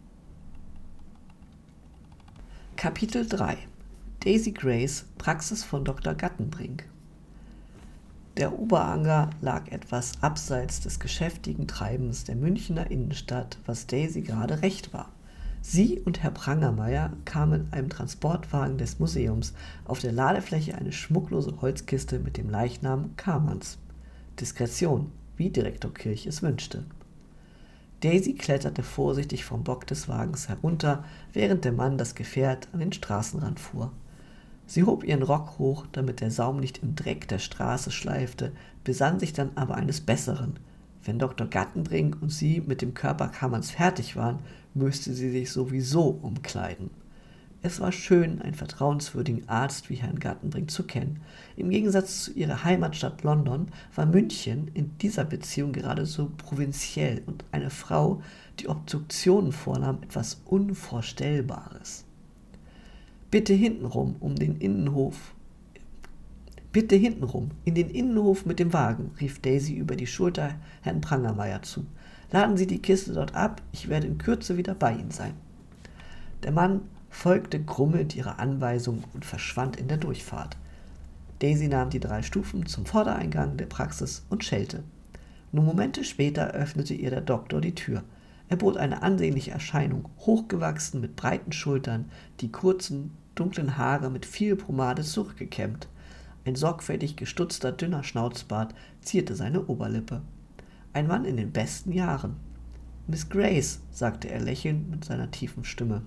Kapitel drei. Daisy Grays Praxis von Doktor Gattenbrink. Der Oberanger lag etwas abseits des geschäftigen Treibens der Münchner Innenstadt, was Daisy gerade recht war. Sie und Herr Prangermeier kamen in einem Transportwagen des Museums, auf der Ladefläche eine schmucklose Holzkiste mit dem Leichnam Kamans. Diskretion, wie Direktor Kirch es wünschte. Daisy kletterte vorsichtig vom Bock des Wagens herunter, während der Mann das Gefährt an den Straßenrand fuhr. Sie hob ihren Rock hoch, damit der Saum nicht im Dreck der Straße schleifte, besann sich dann aber eines Besseren. Wenn Doktor Gattenbrink und sie mit dem Körper Kamans fertig waren, müsste sie sich sowieso umkleiden. Es war schön, einen vertrauenswürdigen Arzt wie Herrn Gattenbrink zu kennen. Im Gegensatz zu ihrer Heimatstadt London war München in dieser Beziehung geradezu provinziell und eine Frau, die Obduktionen vornahm, etwas Unvorstellbares. »Bitte hintenrum, um den Innenhof. Bitte hintenrum, in den Innenhof mit dem Wagen«, rief Daisy über die Schulter Herrn Prangermeier zu. »Laden Sie die Kiste dort ab, ich werde in Kürze wieder bei Ihnen sein.« Der Mann folgte grummelnd ihrer Anweisung und verschwand in der Durchfahrt. Daisy nahm die drei Stufen zum Vordereingang der Praxis und schellte. Nur Momente später öffnete ihr der Doktor die Tür. Er bot eine ansehnliche Erscheinung, hochgewachsen mit breiten Schultern, die kurzen, dunklen Haare mit viel Pomade zurückgekämmt. Ein sorgfältig gestutzter, dünner Schnauzbart zierte seine Oberlippe. Ein Mann in den besten Jahren. »Miss Grace«, sagte er lächelnd mit seiner tiefen Stimme.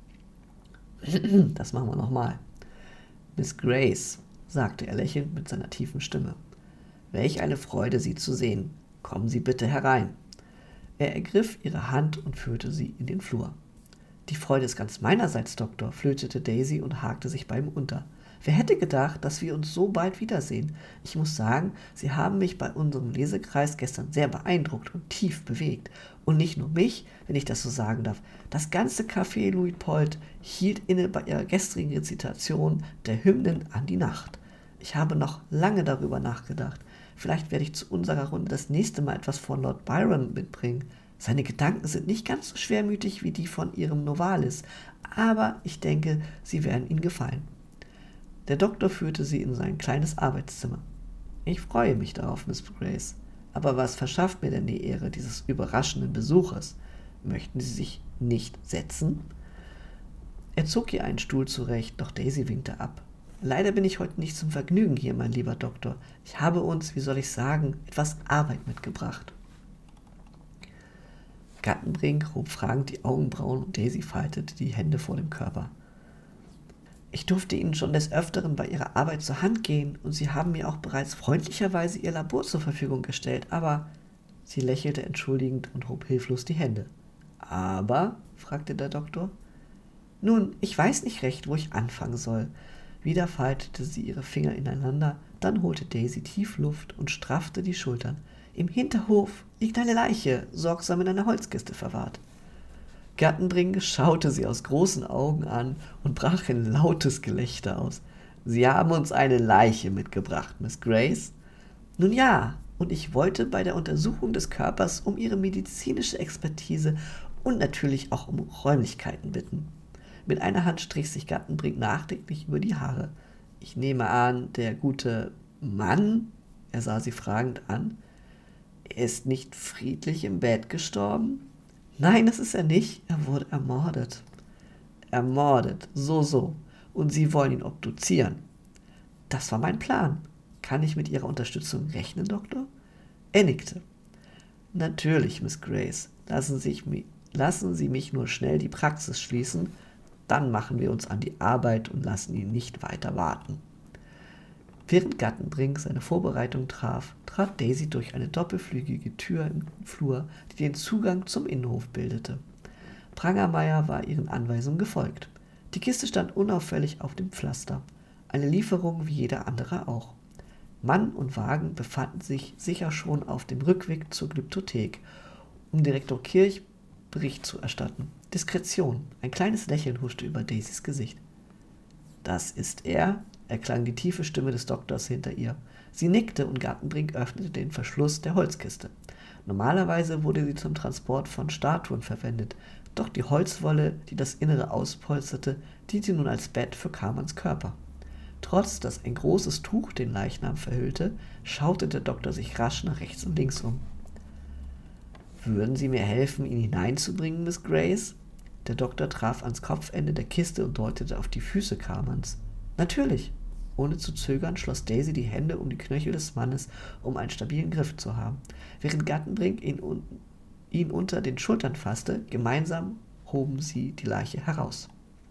Das machen wir nochmal. »Miss Grace«, sagte er lächelnd mit seiner tiefen Stimme. »Welch eine Freude, Sie zu sehen. Kommen Sie bitte herein.« Er ergriff ihre Hand und führte sie in den Flur. »Die Freude ist ganz meinerseits, Doktor«, flötete Daisy und hakte sich bei ihm unter. »Wer hätte gedacht, dass wir uns so bald wiedersehen? Ich muss sagen, Sie haben mich bei unserem Lesekreis gestern sehr beeindruckt und tief bewegt. Und nicht nur mich, wenn ich das so sagen darf. Das ganze Café Luitpold hielt inne bei ihrer gestrigen Rezitation der Hymnen an die Nacht. Ich habe noch lange darüber nachgedacht. Vielleicht werde ich zu unserer Runde das nächste Mal etwas von Lord Byron mitbringen. Seine Gedanken sind nicht ganz so schwermütig wie die von Ihrem Novalis, aber ich denke, sie werden Ihnen gefallen.« Der Doktor führte sie in sein kleines Arbeitszimmer. »Ich freue mich darauf, Miss Grace. Aber was verschafft mir denn die Ehre dieses überraschenden Besuches? Möchten Sie sich nicht setzen?« Er zog ihr einen Stuhl zurecht, doch Daisy winkte ab. »Leider bin ich heute nicht zum Vergnügen hier, mein lieber Doktor. Ich habe uns, wie soll ich sagen, etwas Arbeit mitgebracht.« Gattenbrink hob fragend die Augenbrauen und Daisy faltete die Hände vor dem Körper. »Ich durfte Ihnen schon des Öfteren bei Ihrer Arbeit zur Hand gehen, und Sie haben mir auch bereits freundlicherweise Ihr Labor zur Verfügung gestellt, aber...« Sie lächelte entschuldigend und hob hilflos die Hände. »Aber?« fragte der Doktor. »Nun, ich weiß nicht recht, wo ich anfangen soll.« Wieder faltete sie ihre Finger ineinander, dann holte Daisy tief Luft und straffte die Schultern. »Im Hinterhof liegt eine Leiche, sorgsam in einer Holzkiste verwahrt.« Gattenbrink schaute sie aus großen Augen an und brach in lautes Gelächter aus. »Sie haben uns eine Leiche mitgebracht, Miss Grace?« »Nun ja, und ich wollte bei der Untersuchung des Körpers um Ihre medizinische Expertise und natürlich auch um Räumlichkeiten bitten.« Mit einer Hand strich sich Gattenbrink nachdenklich über die Haare. »Ich nehme an, der gute Mann«, er sah sie fragend an, »er ist nicht friedlich im Bett gestorben?« »Nein, das ist er nicht. Er wurde ermordet.« »Ermordet, so, so. Und Sie wollen ihn obduzieren?« »Das war mein Plan. Kann ich mit Ihrer Unterstützung rechnen, Doktor?« Er nickte. »Natürlich, Miss Grace. Lassen Sie, ich, lassen Sie mich nur schnell die Praxis schließen, dann machen wir uns an die Arbeit und lassen ihn nicht weiter warten.« Während Gattenbrink seine Vorbereitung traf, trat Daisy durch eine doppelflügige Tür im Flur, die den Zugang zum Innenhof bildete. Prangermeier war ihren Anweisungen gefolgt. Die Kiste stand unauffällig auf dem Pflaster. Eine Lieferung wie jeder andere auch. Mann und Wagen befanden sich sicher schon auf dem Rückweg zur Glyptothek, um Direktor Kirch Bericht zu erstatten. Diskretion, ein kleines Lächeln huschte über Daisys Gesicht. »Das ist er«, erklang die tiefe Stimme des Doktors hinter ihr. Sie nickte und Gattenbrink öffnete den Verschluss der Holzkiste. Normalerweise wurde sie zum Transport von Statuen verwendet, doch die Holzwolle, die das Innere auspolsterte, diente nun als Bett für Carmens Körper. Trotz dass ein großes Tuch den Leichnam verhüllte, schaute der Doktor sich rasch nach rechts und links um. »Würden Sie mir helfen, ihn hineinzubringen, Miss Grace?« Der Doktor traf ans Kopfende der Kiste und deutete auf die Füße Carmens. »Natürlich.« Ohne zu zögern schloss Daisy die Hände um die Knöchel des Mannes, um einen stabilen Griff zu haben. Während Gattenbrink ihn, un- ihn unter den Schultern fasste, gemeinsam hoben sie die Leiche heraus.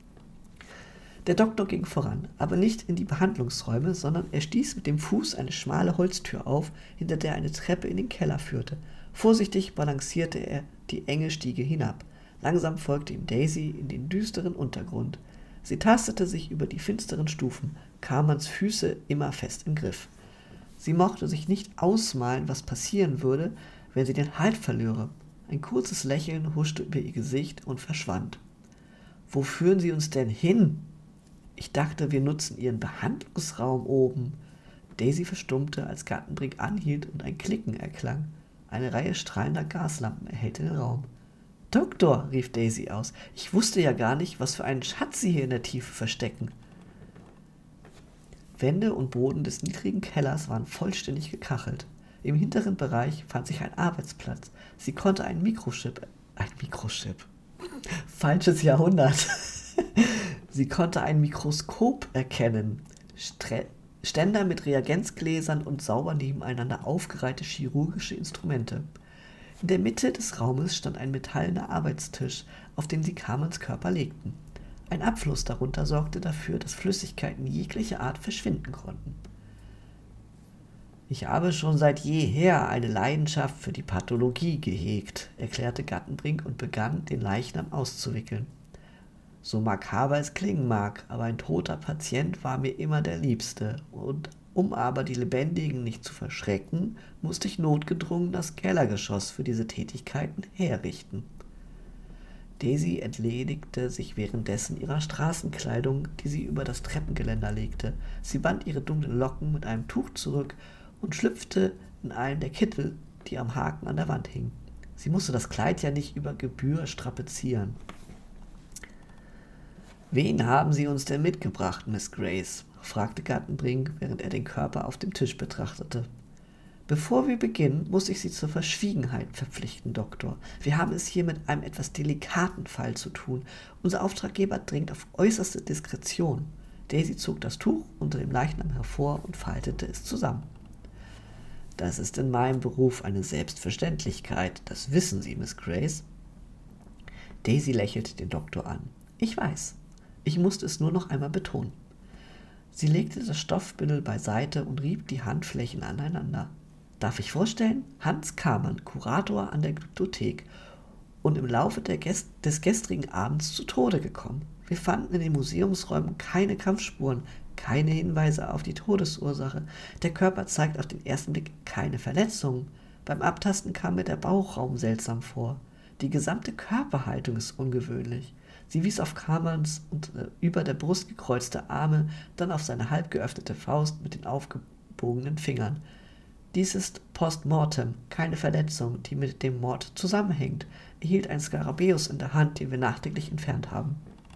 Der Doktor ging voran, aber nicht in die Behandlungsräume, sondern er stieß mit dem Fuß eine schmale Holztür auf, hinter der eine Treppe in den Keller führte. Vorsichtig balancierte er die enge Stiege hinab. Langsam folgte ihm Daisy in den düsteren Untergrund. Sie tastete sich über die finsteren Stufen, Carmens Füße immer fest im Griff. Sie mochte sich nicht ausmalen, was passieren würde, wenn sie den Halt verlöre. Ein kurzes Lächeln huschte über ihr Gesicht und verschwand. »Wo führen Sie uns denn hin?« »Ich dachte, wir nutzen Ihren Behandlungsraum oben.« Daisy verstummte, als Gattenbrink anhielt und ein Klicken erklang. Eine Reihe strahlender Gaslampen erhellte den Raum. »Doktor«, rief Daisy aus, »ich wusste ja gar nicht, was für einen Schatz Sie hier in der Tiefe verstecken.« Wände und Boden des niedrigen Kellers waren vollständig gekachelt. Im hinteren Bereich fand sich ein Arbeitsplatz. Sie konnte einen Mikrochip, ein Mikrochip, falsches Jahrhundert. Sie konnte ein Mikroskop erkennen. Stre- Ständer mit Reagenzgläsern und sauber nebeneinander aufgereihte chirurgische Instrumente. In der Mitte des Raumes stand ein metallener Arbeitstisch, auf den sie Carmens Körper legten. Ein Abfluss darunter sorgte dafür, dass Flüssigkeiten jeglicher Art verschwinden konnten. »Ich habe schon seit jeher eine Leidenschaft für die Pathologie gehegt«, erklärte Gattenbrink und begann, den Leichnam auszuwickeln. »So makaber es klingen mag, aber ein toter Patient war mir immer der Liebste, und um aber die Lebendigen nicht zu verschrecken, musste ich notgedrungen das Kellergeschoss für diese Tätigkeiten herrichten.« Daisy entledigte sich währenddessen ihrer Straßenkleidung, die sie über das Treppengeländer legte. Sie band ihre dunklen Locken mit einem Tuch zurück und schlüpfte in einen der Kittel, die am Haken an der Wand hingen. Sie musste das Kleid ja nicht über Gebühr strapazieren. »Wen haben Sie uns denn mitgebracht, Miss Grace?« fragte Gattenbrink, während er den Körper auf dem Tisch betrachtete. »Bevor wir beginnen, muss ich Sie zur Verschwiegenheit verpflichten, Doktor. Wir haben es hier mit einem etwas delikaten Fall zu tun. Unser Auftraggeber drängt auf äußerste Diskretion.« Daisy zog das Tuch unter dem Leichnam hervor und faltete es zusammen. »Das ist in meinem Beruf eine Selbstverständlichkeit. Das wissen Sie, Miss Grace.« Daisy lächelte den Doktor an. »Ich weiß. Ich musste es nur noch einmal betonen.« Sie legte das Stoffbündel beiseite und rieb die Handflächen aneinander. »Darf ich vorstellen? Hans Carman, Kurator an der Glyptothek und im Laufe der Gest- des gestrigen Abends zu Tode gekommen. Wir fanden in den Museumsräumen keine Kampfspuren, keine Hinweise auf die Todesursache. Der Körper zeigt auf den ersten Blick keine Verletzungen. Beim Abtasten kam mir der Bauchraum seltsam vor. Die gesamte Körperhaltung ist ungewöhnlich.« Sie wies auf Carmans und äh, über der Brust gekreuzte Arme, dann auf seine halb geöffnete Faust mit den aufgebogenen Fingern. »Dies ist Postmortem, keine Verletzung, die mit dem Mord zusammenhängt. Er hielt einen Skarabäus in der Hand, den wir nachträglich entfernt haben.«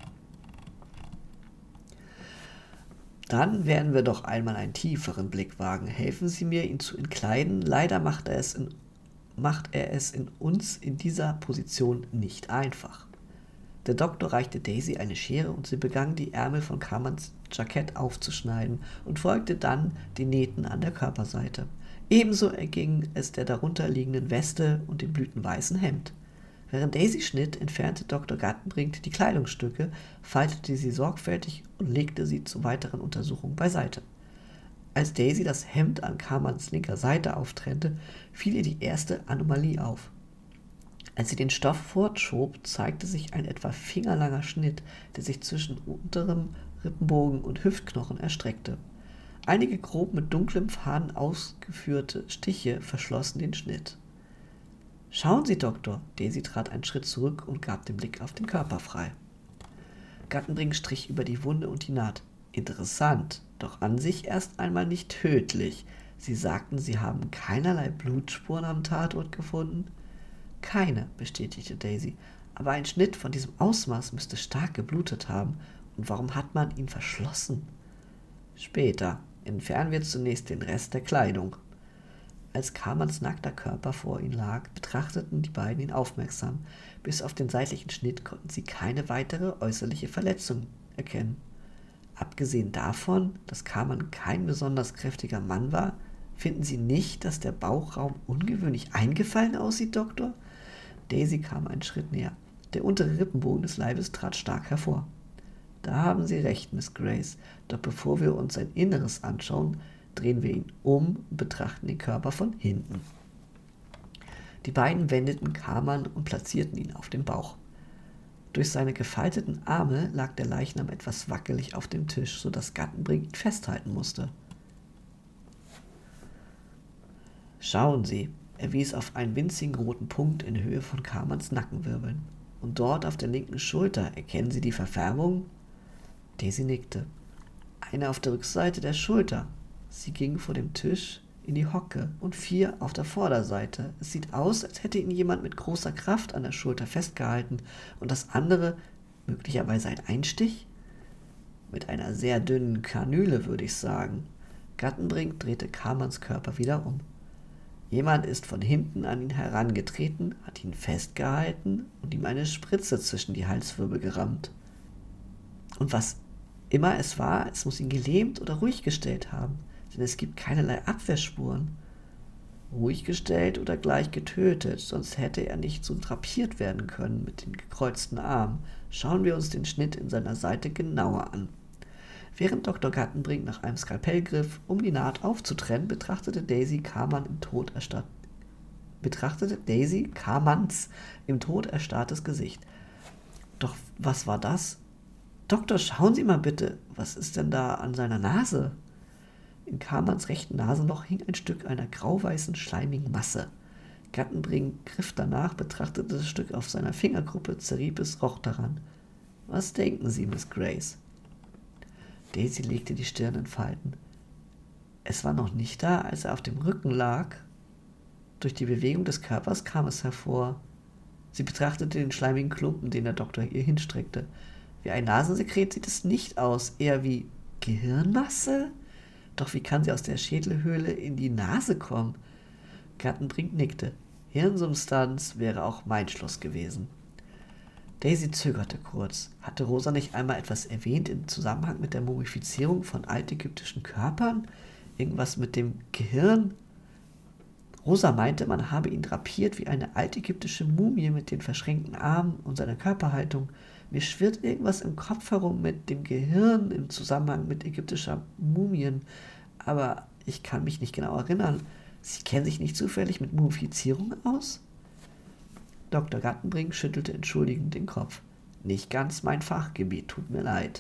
»Dann werden wir doch einmal einen tieferen Blick wagen. Helfen Sie mir, ihn zu entkleiden. Leider macht er es in, macht er es in uns in dieser Position nicht einfach.« Der Doktor reichte Daisy eine Schere und sie begann, die Ärmel von Carmans Jackett aufzuschneiden und folgte dann den Nähten an der Körperseite. Ebenso erging es der darunter liegenden Weste und dem blütenweißen Hemd. Während Daisy schnitt, entfernte Doktor Gattenbrink die Kleidungsstücke, faltete sie sorgfältig und legte sie zur weiteren Untersuchung beiseite. Als Daisy das Hemd an Carmans linker Seite auftrennte, fiel ihr die erste Anomalie auf. Als sie den Stoff fortschob, zeigte sich ein etwa fingerlanger Schnitt, der sich zwischen unterem Rippenbogen und Hüftknochen erstreckte. Einige grob mit dunklem Faden ausgeführte Stiche verschlossen den Schnitt. »Schauen Sie, Doktor!« Daisy trat einen Schritt zurück und gab den Blick auf den Körper frei. Gattenbrink strich über die Wunde und die Naht. »Interessant, doch an sich erst einmal nicht tödlich. Sie sagten, Sie haben keinerlei Blutspuren am Tatort gefunden?« »Keine«, bestätigte Daisy, »aber ein Schnitt von diesem Ausmaß müsste stark geblutet haben. Und warum hat man ihn verschlossen?« »Später. Entfernen wir zunächst den Rest der Kleidung.« Als Carmans nackter Körper vor ihnen lag, betrachteten die beiden ihn aufmerksam. Bis auf den seitlichen Schnitt konnten sie keine weitere äußerliche Verletzung erkennen. Abgesehen davon, dass Carman kein besonders kräftiger Mann war, finden Sie nicht, dass der Bauchraum ungewöhnlich eingefallen aussieht, Doktor? Daisy kam einen Schritt näher. Der untere Rippenbogen des Leibes trat stark hervor. »Da haben Sie recht, Miss Grace. Doch bevor wir uns sein Inneres anschauen, drehen wir ihn um und betrachten den Körper von hinten.« Die beiden wendeten Carman und platzierten ihn auf dem Bauch. Durch seine gefalteten Arme lag der Leichnam etwas wackelig auf dem Tisch, sodass Gattenbrink ihn festhalten musste. »Schauen Sie«, er wies auf einen winzigen roten Punkt in Höhe von Carmans Nackenwirbeln. »Und dort auf der linken Schulter, erkennen Sie die Verfärbung?« Daisy nickte. »Eine auf der Rückseite der Schulter.« Sie ging vor dem Tisch in die Hocke und vier auf der Vorderseite. Es sieht aus, als hätte ihn jemand mit großer Kraft an der Schulter festgehalten. Und das andere, möglicherweise ein Einstich? Mit einer sehr dünnen Kanüle, würde ich sagen. Gattenbrink drehte Kamans Körper wieder um. Jemand ist von hinten an ihn herangetreten, hat ihn festgehalten und ihm eine Spritze zwischen die Halswirbel gerammt. Und was immer es war, es muss ihn gelähmt oder ruhig gestellt haben, denn es gibt keinerlei Abwehrspuren. Ruhig gestellt oder gleich getötet, sonst hätte er nicht so drapiert werden können mit den gekreuzten Armen. Schauen wir uns den Schnitt in seiner Seite genauer an. Während Doktor Gattenbrink nach einem Skalpell griff, um die Naht aufzutrennen, betrachtete Daisy Kaman im Tod erstarrt, betrachtete Daisy Kamans im Tod erstarrtes Gesicht. Doch was war das? Doktor, schauen Sie mal bitte, was ist denn da an seiner Nase? In Kamans rechten Nasenloch hing ein Stück einer grauweißen, schleimigen Masse. Gattenbrink griff danach, betrachtete das Stück auf seiner Fingerkuppe, zerrieb es, roch daran. Was denken Sie, Miss Grace? Daisy legte die Stirn in Falten. Es war noch nicht da, als er auf dem Rücken lag. Durch die Bewegung des Körpers kam es hervor. Sie betrachtete den schleimigen Klumpen, den der Doktor ihr hinstreckte. Wie ein Nasensekret sieht es nicht aus, eher wie Gehirnmasse? Doch wie kann sie aus der Schädelhöhle in die Nase kommen? Gattenbrink nickte. Hirnsubstanz wäre auch mein Schluss gewesen. Daisy zögerte kurz. Hatte Rosa nicht einmal etwas erwähnt im Zusammenhang mit der Mumifizierung von altägyptischen Körpern? Irgendwas mit dem Gehirn? Rosa meinte, man habe ihn drapiert wie eine altägyptische Mumie mit den verschränkten Armen und seiner Körperhaltung. Mir schwirrt irgendwas im Kopf herum mit dem Gehirn im Zusammenhang mit ägyptischer Mumien, aber ich kann mich nicht genau erinnern. Sie kennen sich nicht zufällig mit Mumifizierung aus? Doktor Gattenbrink schüttelte entschuldigend den Kopf. Nicht ganz mein Fachgebiet, tut mir leid.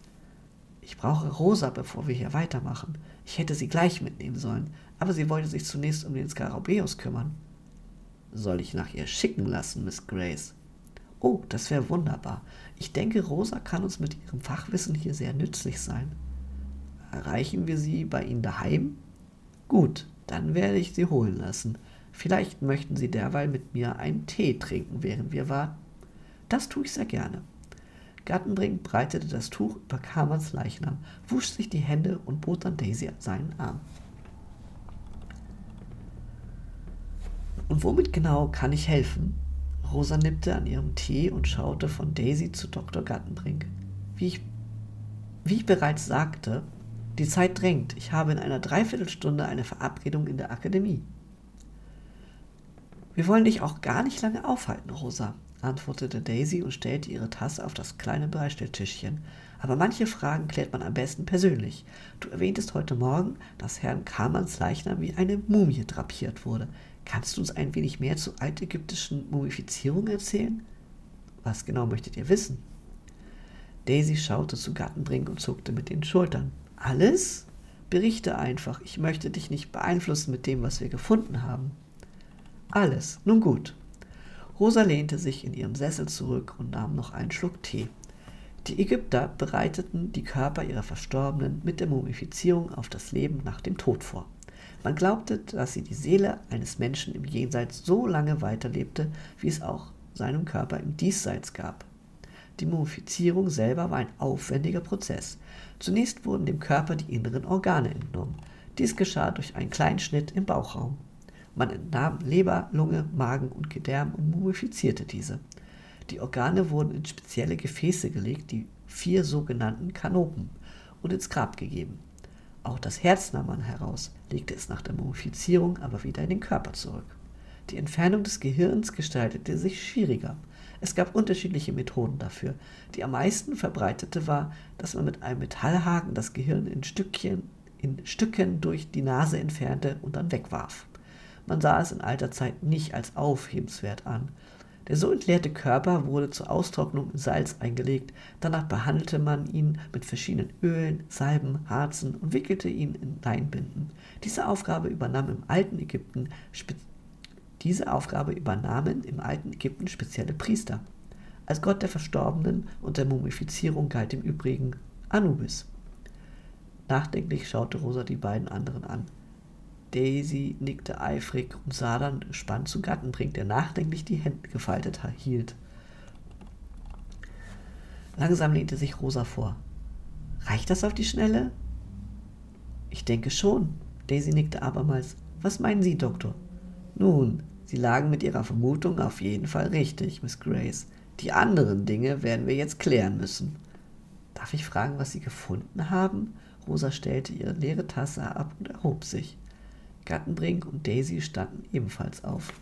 Ich brauche Rosa, bevor wir hier weitermachen. Ich hätte sie gleich mitnehmen sollen, aber sie wollte sich zunächst um den Skarabäus kümmern. Soll ich nach ihr schicken lassen, Miss Grace? Oh, das wäre wunderbar. Ich denke, Rosa kann uns mit ihrem Fachwissen hier sehr nützlich sein. Erreichen wir sie bei Ihnen daheim? Gut, dann werde ich sie holen lassen. Vielleicht möchten Sie derweil mit mir einen Tee trinken, während wir warten. Das tue ich sehr gerne. Gattenbrink breitete das Tuch über Kamans Leichnam, wusch sich die Hände und bot dann Daisy seinen Arm. Und womit genau kann ich helfen? Rosa nippte an ihrem Tee und schaute von Daisy zu Doktor Gattenbrink. Wie ich, wie ich bereits sagte, die Zeit drängt. Ich habe in einer Dreiviertelstunde eine Verabredung in der Akademie. Wir wollen dich auch gar nicht lange aufhalten, Rosa, antwortete Daisy und stellte ihre Tasse auf das kleine Beistelltischchen. Aber manche Fragen klärt man am besten persönlich. Du erwähntest heute Morgen, dass Herrn Kamans Leichnam wie eine Mumie drapiert wurde. Kannst du uns ein wenig mehr zur altägyptischen Mumifizierung erzählen? Was genau möchtet ihr wissen? Daisy schaute zu Gattenbrink und zuckte mit den Schultern. Alles? Berichte einfach. Ich möchte dich nicht beeinflussen mit dem, was wir gefunden haben. Alles. Nun gut. Rosa lehnte sich in ihrem Sessel zurück und nahm noch einen Schluck Tee. Die Ägypter bereiteten die Körper ihrer Verstorbenen mit der Mumifizierung auf das Leben nach dem Tod vor. Man glaubte, dass sie die Seele eines Menschen im Jenseits so lange weiterlebte, wie es auch seinem Körper im Diesseits gab. Die Mumifizierung selber war ein aufwendiger Prozess. Zunächst wurden dem Körper die inneren Organe entnommen. Dies geschah durch einen kleinen Schnitt im Bauchraum. Man entnahm Leber, Lunge, Magen und Gedärm und mumifizierte diese. Die Organe wurden in spezielle Gefäße gelegt, die vier sogenannten Kanopen, und ins Grab gegeben. Auch das Herz nahm man heraus, legte es nach der Mumifizierung aber wieder in den Körper zurück. Die Entfernung des Gehirns gestaltete sich schwieriger. Es gab unterschiedliche Methoden dafür. Die am meisten verbreitete war, dass man mit einem Metallhaken das Gehirn in Stückchen, in Stücken durch die Nase entfernte und dann wegwarf. Man sah es in alter Zeit nicht als aufhebenswert an. Der so entleerte Körper wurde zur Austrocknung in Salz eingelegt, danach behandelte man ihn mit verschiedenen Ölen, Salben, Harzen und wickelte ihn in Leinbinden. Diese Aufgabe übernahm im alten Ägypten spe- Diese Aufgabe übernahmen im alten Ägypten spezielle Priester. Als Gott der Verstorbenen und der Mumifizierung galt im Übrigen Anubis. Nachdenklich schaute Rosa die beiden anderen an. Daisy nickte eifrig und sah dann gespannt zu Gattenbrink, der nachdenklich die Hände gefaltet hielt. Langsam lehnte sich Rosa vor. Reicht das auf die Schnelle? Ich denke schon. Daisy nickte abermals. Was meinen Sie, Doktor? Nun, Sie lagen mit Ihrer Vermutung auf jeden Fall richtig, Miss Grace. Die anderen Dinge werden wir jetzt klären müssen. Darf ich fragen, was Sie gefunden haben? Rosa stellte ihre leere Tasse ab und erhob sich. Gattenbrink und Daisy standen ebenfalls auf.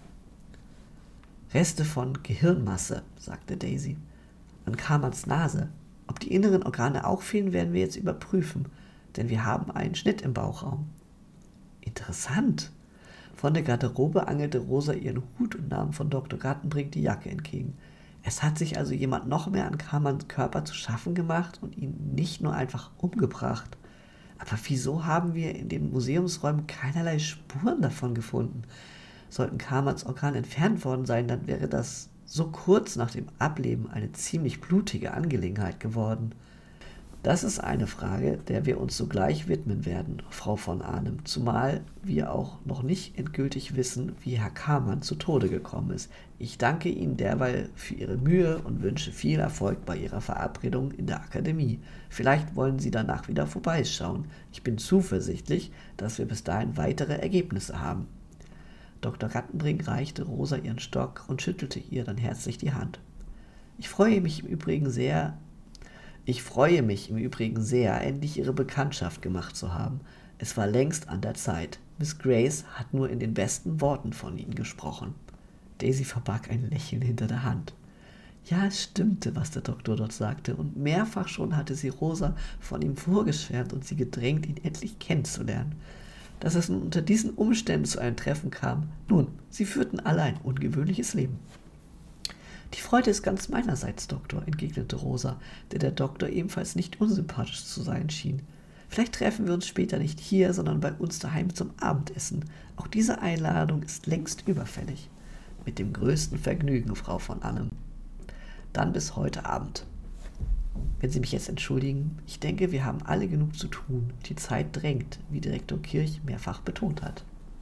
Reste von Gehirnmasse, sagte Daisy. An Carmans Nase. Ob die inneren Organe auch fehlen, werden wir jetzt überprüfen, denn wir haben einen Schnitt im Bauchraum. Interessant. Von der Garderobe angelte Rosa ihren Hut und nahm von Doktor Gattenbrink die Jacke entgegen. Es hat sich also jemand noch mehr an Carmans Körper zu schaffen gemacht und ihn nicht nur einfach umgebracht. Aber wieso haben wir in den Museumsräumen keinerlei Spuren davon gefunden? Sollten Carmans Organe entfernt worden sein, dann wäre das so kurz nach dem Ableben eine ziemlich blutige Angelegenheit geworden. Das ist eine Frage, der wir uns sogleich widmen werden, Frau von Arnim, zumal wir auch noch nicht endgültig wissen, wie Herr Carman zu Tode gekommen ist. Ich danke Ihnen derweil für Ihre Mühe und wünsche viel Erfolg bei Ihrer Verabredung in der Akademie. Vielleicht wollen Sie danach wieder vorbeischauen. Ich bin zuversichtlich, dass wir bis dahin weitere Ergebnisse haben. Doktor Gattenbrink reichte Rosa ihren Stock und schüttelte ihr dann herzlich die Hand. Ich freue mich im Übrigen sehr, Ich freue mich im Übrigen sehr, endlich Ihre Bekanntschaft gemacht zu haben. Es war längst an der Zeit. Miss Grace hat nur in den besten Worten von Ihnen gesprochen. Daisy verbarg ein Lächeln hinter der Hand. Ja, es stimmte, was der Doktor dort sagte, und mehrfach schon hatte sie Rosa von ihm vorgeschwärmt und sie gedrängt, ihn endlich kennenzulernen. Dass es nun unter diesen Umständen zu einem Treffen kam, nun, sie führten alle ein ungewöhnliches Leben. Die Freude ist ganz meinerseits, Doktor, entgegnete Rosa, der der Doktor ebenfalls nicht unsympathisch zu sein schien. Vielleicht treffen wir uns später nicht hier, sondern bei uns daheim zum Abendessen. Auch diese Einladung ist längst überfällig. Mit dem größten Vergnügen, Frau von Arnim. Dann bis heute Abend. Wenn Sie mich jetzt entschuldigen, ich denke, wir haben alle genug zu tun. Die Zeit drängt, wie Direktor Kirch mehrfach betont hat.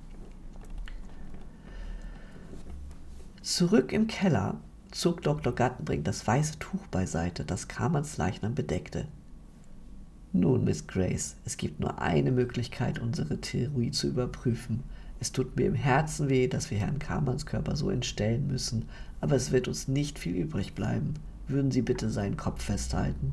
Zurück im Keller zog Doktor Gattenbrink das weiße Tuch beiseite, das Carmans Leichnam bedeckte. Nun, Miss Grace, es gibt nur eine Möglichkeit, unsere Theorie zu überprüfen. Es tut mir im Herzen weh, dass wir Herrn Carmans Körper so entstellen müssen, aber es wird uns nicht viel übrig bleiben. Würden Sie bitte seinen Kopf festhalten?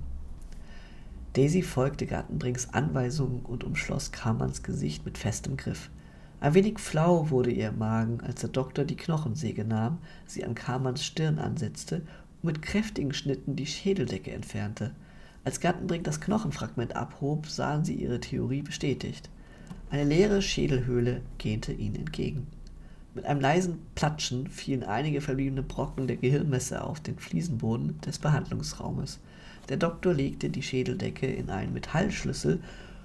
Daisy folgte Gattenbrinks Anweisungen und umschloss Carmans Gesicht mit festem Griff. Ein wenig flau wurde ihr Magen, als der Doktor die Knochensäge nahm, sie an Carmans Stirn ansetzte und mit kräftigen Schnitten die Schädeldecke entfernte. Als Gattenbrink das Knochenfragment abhob, sahen sie ihre Theorie bestätigt. Eine leere Schädelhöhle gähnte ihnen entgegen. Mit einem leisen Platschen fielen einige verbliebene Brocken der Gehirnmasse auf den Fliesenboden des Behandlungsraumes. Der Doktor legte die Schädeldecke in einen Metallschlüssel,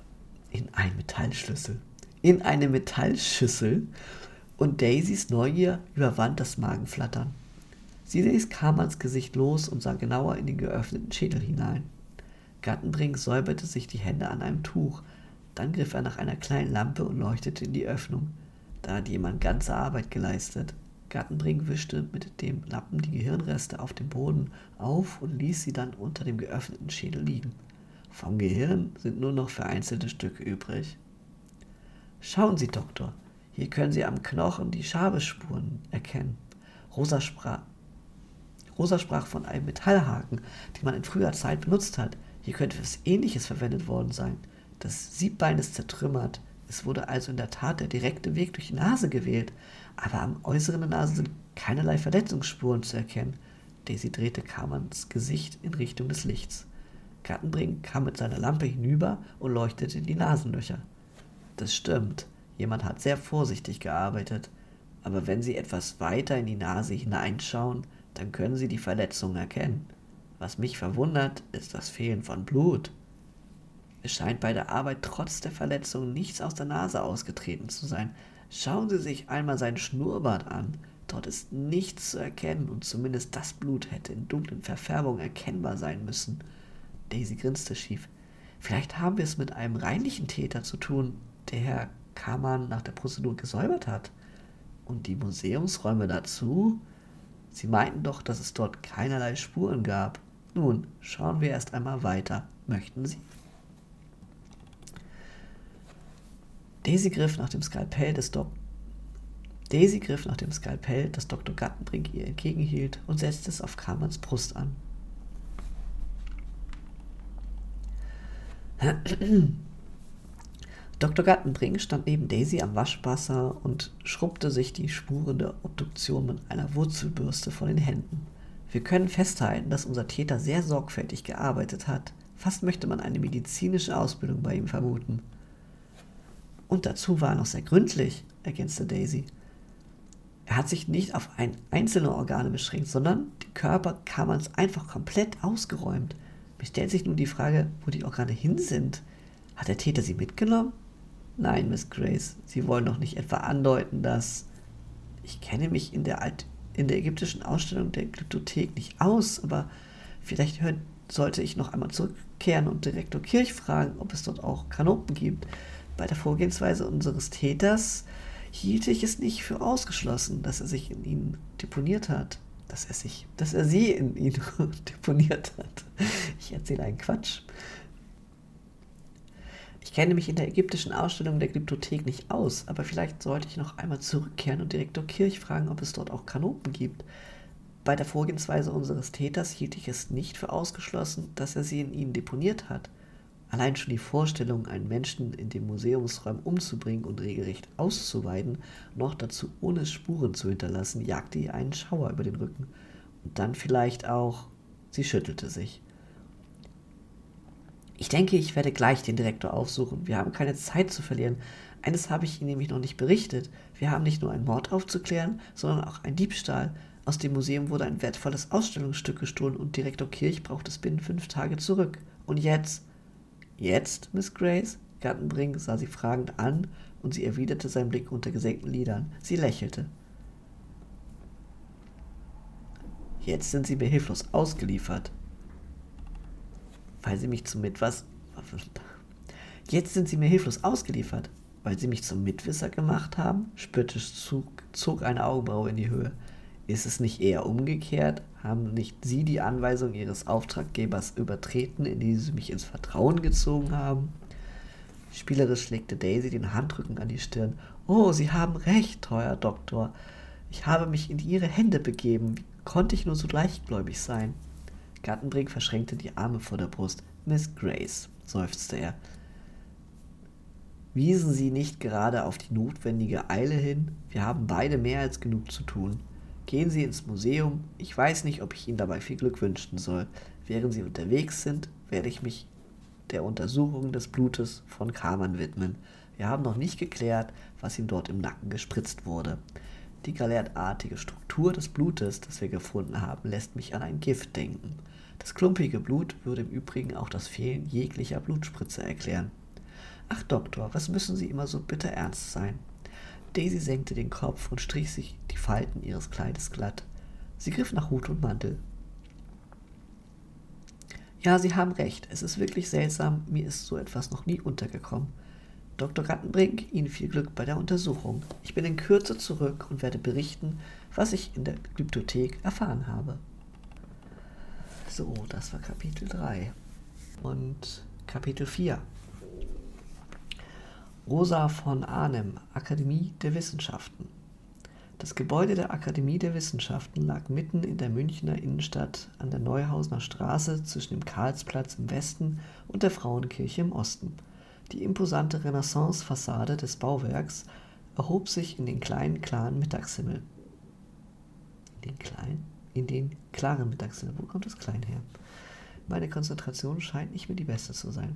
in einen Metallschlüssel, in eine Metallschüssel und Daisys Neugier überwand das Magenflattern. Sie ließ Carmans Gesicht los und sah genauer in den geöffneten Schädel hinein. Gattenbrink säuberte sich die Hände an einem Tuch, dann griff er nach einer kleinen Lampe und leuchtete in die Öffnung. Da hat jemand ganze Arbeit geleistet. Gattenbrink wischte mit dem Lappen die Gehirnreste auf dem Boden auf und ließ sie dann unter dem geöffneten Schädel liegen. Vom Gehirn sind nur noch vereinzelte Stücke übrig. Schauen Sie, Doktor, hier können Sie am Knochen die Schabespuren erkennen. Rosa sprach, Rosa sprach von einem Metallhaken, den man in früher Zeit benutzt hat. Hier könnte etwas Ähnliches verwendet worden sein. Das Siebbein ist zertrümmert. Es wurde also in der Tat der direkte Weg durch die Nase gewählt, aber am Äußeren der Nase sind keinerlei Verletzungsspuren zu erkennen. Daisy drehte Carmans Gesicht in Richtung des Lichts. Gattenbrink kam mit seiner Lampe hinüber und leuchtete in die Nasenlöcher. Das stimmt, jemand hat sehr vorsichtig gearbeitet, aber wenn Sie etwas weiter in die Nase hineinschauen, dann können Sie die Verletzungen erkennen. Was mich verwundert, ist das Fehlen von Blut. Es scheint bei der Arbeit trotz der Verletzung nichts aus der Nase ausgetreten zu sein. Schauen Sie sich einmal seinen Schnurrbart an. Dort ist nichts zu erkennen und zumindest das Blut hätte in dunklen Verfärbungen erkennbar sein müssen. Daisy grinste schief. Vielleicht haben wir es mit einem reinlichen Täter zu tun, der Herr Carman nach der Prozedur gesäubert hat. Und die Museumsräume dazu? Sie meinten doch, dass es dort keinerlei Spuren gab. Nun, schauen wir erst einmal weiter. Möchten Sie? Daisy griff nach dem Skalpell des Dok Daisy griff nach dem Skalpell, das Doktor Gattenbrink ihr entgegenhielt, und setzte es auf Carmens Brust an. Doktor Gattenbrink stand neben Daisy am Waschwasser und schrubbte sich die Spuren der Obduktion mit einer Wurzelbürste von den Händen. Wir können festhalten, dass unser Täter sehr sorgfältig gearbeitet hat. Fast möchte man eine medizinische Ausbildung bei ihm vermuten. Und dazu war er noch sehr gründlich, ergänzte Daisy. Er hat sich nicht auf ein einzelne Organe beschränkt, sondern den Körper Carmens einfach komplett ausgeräumt. Mir stellt sich nun die Frage, wo die Organe hin sind. Hat der Täter sie mitgenommen? Nein, Miss Grace, Sie wollen doch nicht etwa andeuten, dass... Ich kenne mich in der, Alt in der ägyptischen Ausstellung der Glyptothek nicht aus, aber vielleicht hört, sollte ich noch einmal zurückkehren und Direktor Kirch fragen, ob es dort auch Kanopen gibt. Bei der Vorgehensweise unseres Täters hielt ich es nicht für ausgeschlossen, dass er sich in ihnen deponiert hat. Dass er sich, dass er sie in ihn deponiert hat. Ich erzähle einen Quatsch. Ich kenne mich in der ägyptischen Ausstellung der Glyptothek nicht aus, aber vielleicht sollte ich noch einmal zurückkehren und Direktor Kirch fragen, ob es dort auch Kanopen gibt. Bei der Vorgehensweise unseres Täters hielt ich es nicht für ausgeschlossen, dass er sie in ihnen deponiert hat. Allein schon die Vorstellung, einen Menschen in dem Museumsraum umzubringen und regelrecht auszuweiden, noch dazu ohne Spuren zu hinterlassen, jagte ihr einen Schauer über den Rücken. Und dann vielleicht auch... Sie schüttelte sich. Ich denke, ich werde gleich den Direktor aufsuchen. Wir haben keine Zeit zu verlieren. Eines habe ich Ihnen nämlich noch nicht berichtet. Wir haben nicht nur einen Mord aufzuklären, sondern auch einen Diebstahl. Aus dem Museum wurde ein wertvolles Ausstellungsstück gestohlen und Direktor Kirch braucht es binnen fünf Tage zurück. Und jetzt... Jetzt, Miss Grace? Gattenbrink sah sie fragend an und sie erwiderte seinen Blick unter gesenkten Lidern. Sie lächelte. Jetzt sind Sie mir hilflos ausgeliefert. Weil Sie mich zum Mitwas... Jetzt sind Sie mir hilflos ausgeliefert, weil Sie mich zum Mitwisser gemacht haben? Spöttisch zog, zog eine Augenbraue in die Höhe. Ist es nicht eher umgekehrt? Haben nicht Sie die Anweisung Ihres Auftraggebers übertreten, indem Sie mich ins Vertrauen gezogen haben? Spielerisch legte Daisy den Handrücken an die Stirn. Oh, Sie haben recht, teuer Doktor. Ich habe mich in Ihre Hände begeben. Wie konnte ich nur so leichtgläubig sein? Gattenbrink verschränkte die Arme vor der Brust. Miss Grace, seufzte er. Wiesen Sie nicht gerade auf die notwendige Eile hin? Wir haben beide mehr als genug zu tun. Gehen Sie ins Museum. Ich weiß nicht, ob ich Ihnen dabei viel Glück wünschen soll. Während Sie unterwegs sind, werde ich mich der Untersuchung des Blutes von Carmen widmen. Wir haben noch nicht geklärt, was ihm dort im Nacken gespritzt wurde. Die galertartige Struktur des Blutes, das wir gefunden haben, lässt mich an ein Gift denken. Das klumpige Blut würde im Übrigen auch das Fehlen jeglicher Blutspritze erklären. Ach, Doktor, was müssen Sie immer so bitter ernst sein? Daisy senkte den Kopf und strich sich die Falten ihres Kleides glatt. Sie griff nach Hut und Mantel. Ja, Sie haben recht. Es ist wirklich seltsam. Mir ist so etwas noch nie untergekommen. Doktor Gattenbrink, Ihnen viel Glück bei der Untersuchung. Ich bin in Kürze zurück und werde berichten, was ich in der Glyptothek erfahren habe. So, das war Kapitel drei. Und Kapitel vier. Rosa von Arnim, Akademie der Wissenschaften. Das Gebäude der Akademie der Wissenschaften lag mitten in der Münchner Innenstadt an der Neuhausener Straße zwischen dem Karlsplatz im Westen und der Frauenkirche im Osten. Die imposante Renaissance-Fassade des Bauwerks erhob sich in den kleinen, klaren Mittagshimmel. In den kleinen? In den klaren Mittagshimmel. Wo kommt das klein her? Meine Konzentration scheint nicht mehr die beste zu sein.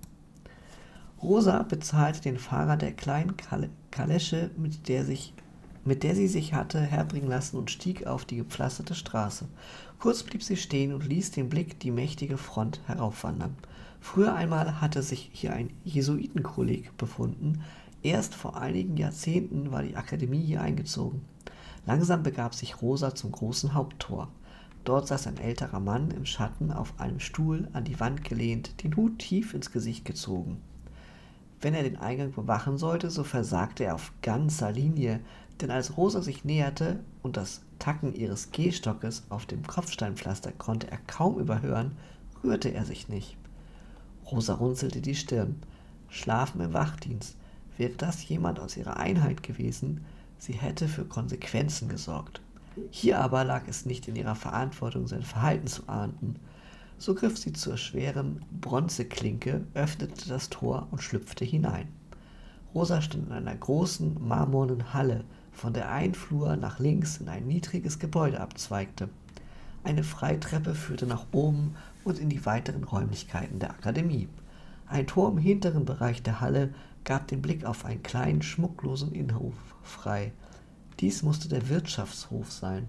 Rosa bezahlte den Fahrer der kleinen Kalesche, mit der, sich, mit der sie sich hatte herbringen lassen, und stieg auf die gepflasterte Straße. Kurz blieb sie stehen und ließ den Blick die mächtige Front heraufwandern. Früher einmal hatte sich hier ein Jesuitenkolleg befunden. Erst vor einigen Jahrzehnten war die Akademie hier eingezogen. Langsam begab sich Rosa zum großen Haupttor. Dort saß ein älterer Mann im Schatten auf einem Stuhl an die Wand gelehnt, den Hut tief ins Gesicht gezogen. Wenn er den Eingang bewachen sollte, so versagte er auf ganzer Linie, denn als Rosa sich näherte und das Tacken ihres Gehstockes auf dem Kopfsteinpflaster konnte er kaum überhören, rührte er sich nicht. Rosa runzelte die Stirn. Schlafen im Wachdienst. Wäre das jemand aus ihrer Einheit gewesen, sie hätte für Konsequenzen gesorgt. Hier aber lag es nicht in ihrer Verantwortung, sein Verhalten zu ahnden. So griff sie zur schweren Bronzeklinke, öffnete das Tor und schlüpfte hinein. Rosa stand in einer großen, marmornen Halle, von der ein Flur nach links in ein niedriges Gebäude abzweigte. Eine Freitreppe führte nach oben und in die weiteren Räumlichkeiten der Akademie. Ein Tor im hinteren Bereich der Halle gab den Blick auf einen kleinen, schmucklosen Innenhof frei. Dies musste der Wirtschaftshof sein.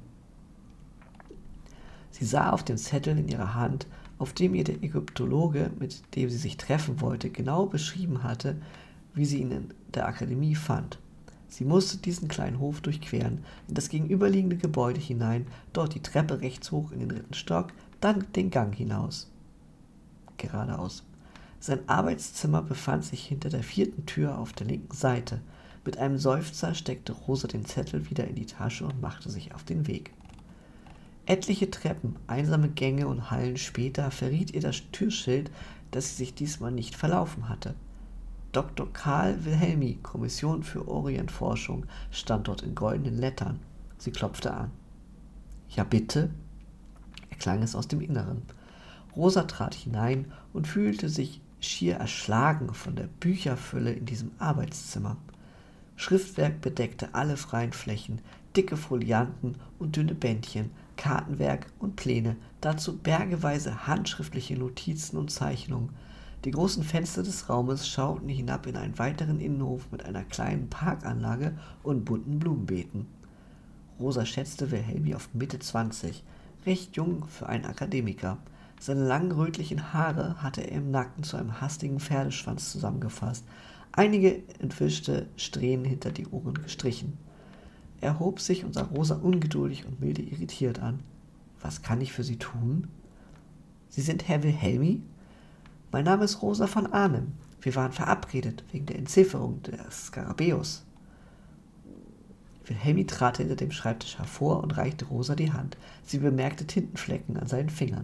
Sie sah auf den Zettel in ihrer Hand, auf dem ihr der Ägyptologe, mit dem sie sich treffen wollte, genau beschrieben hatte, wie sie ihn in der Akademie fand. Sie musste diesen kleinen Hof durchqueren, in das gegenüberliegende Gebäude hinein, dort die Treppe rechts hoch in den dritten Stock, dann den Gang hinaus. Geradeaus. Sein Arbeitszimmer befand sich hinter der vierten Tür auf der linken Seite. Mit einem Seufzer steckte Rosa den Zettel wieder in die Tasche und machte sich auf den Weg. Etliche Treppen, einsame Gänge und Hallen später verriet ihr das Türschild, dass sie sich diesmal nicht verlaufen hatte. Doktor Karl Wilhelmi, Kommission für Orientforschung, stand dort in goldenen Lettern. Sie klopfte an. »Ja, bitte?« erklang es aus dem Inneren. Rosa trat hinein und fühlte sich schier erschlagen von der Bücherfülle in diesem Arbeitszimmer. Schriftwerk bedeckte alle freien Flächen, dicke Folianten und dünne Bändchen, Kartenwerk und Pläne, dazu bergeweise handschriftliche Notizen und Zeichnungen. Die großen Fenster des Raumes schauten hinab in einen weiteren Innenhof mit einer kleinen Parkanlage und bunten Blumenbeeten. Rosa schätzte Wilhelmi auf Mitte zwanzig, recht jung für einen Akademiker. Seine langen rötlichen Haare hatte er im Nacken zu einem hastigen Pferdeschwanz zusammengefasst, einige entwischte Strähnen hinter die Ohren gestrichen. Er hob sich und sah Rosa ungeduldig und milde irritiert an. »Was kann ich für Sie tun?« »Sie sind Herr Wilhelmi?« »Mein Name ist Rosa von Arnim. Wir waren verabredet wegen der Entzifferung des Skarabäus.« Wilhelmi trat hinter dem Schreibtisch hervor und reichte Rosa die Hand. Sie bemerkte Tintenflecken an seinen Fingern.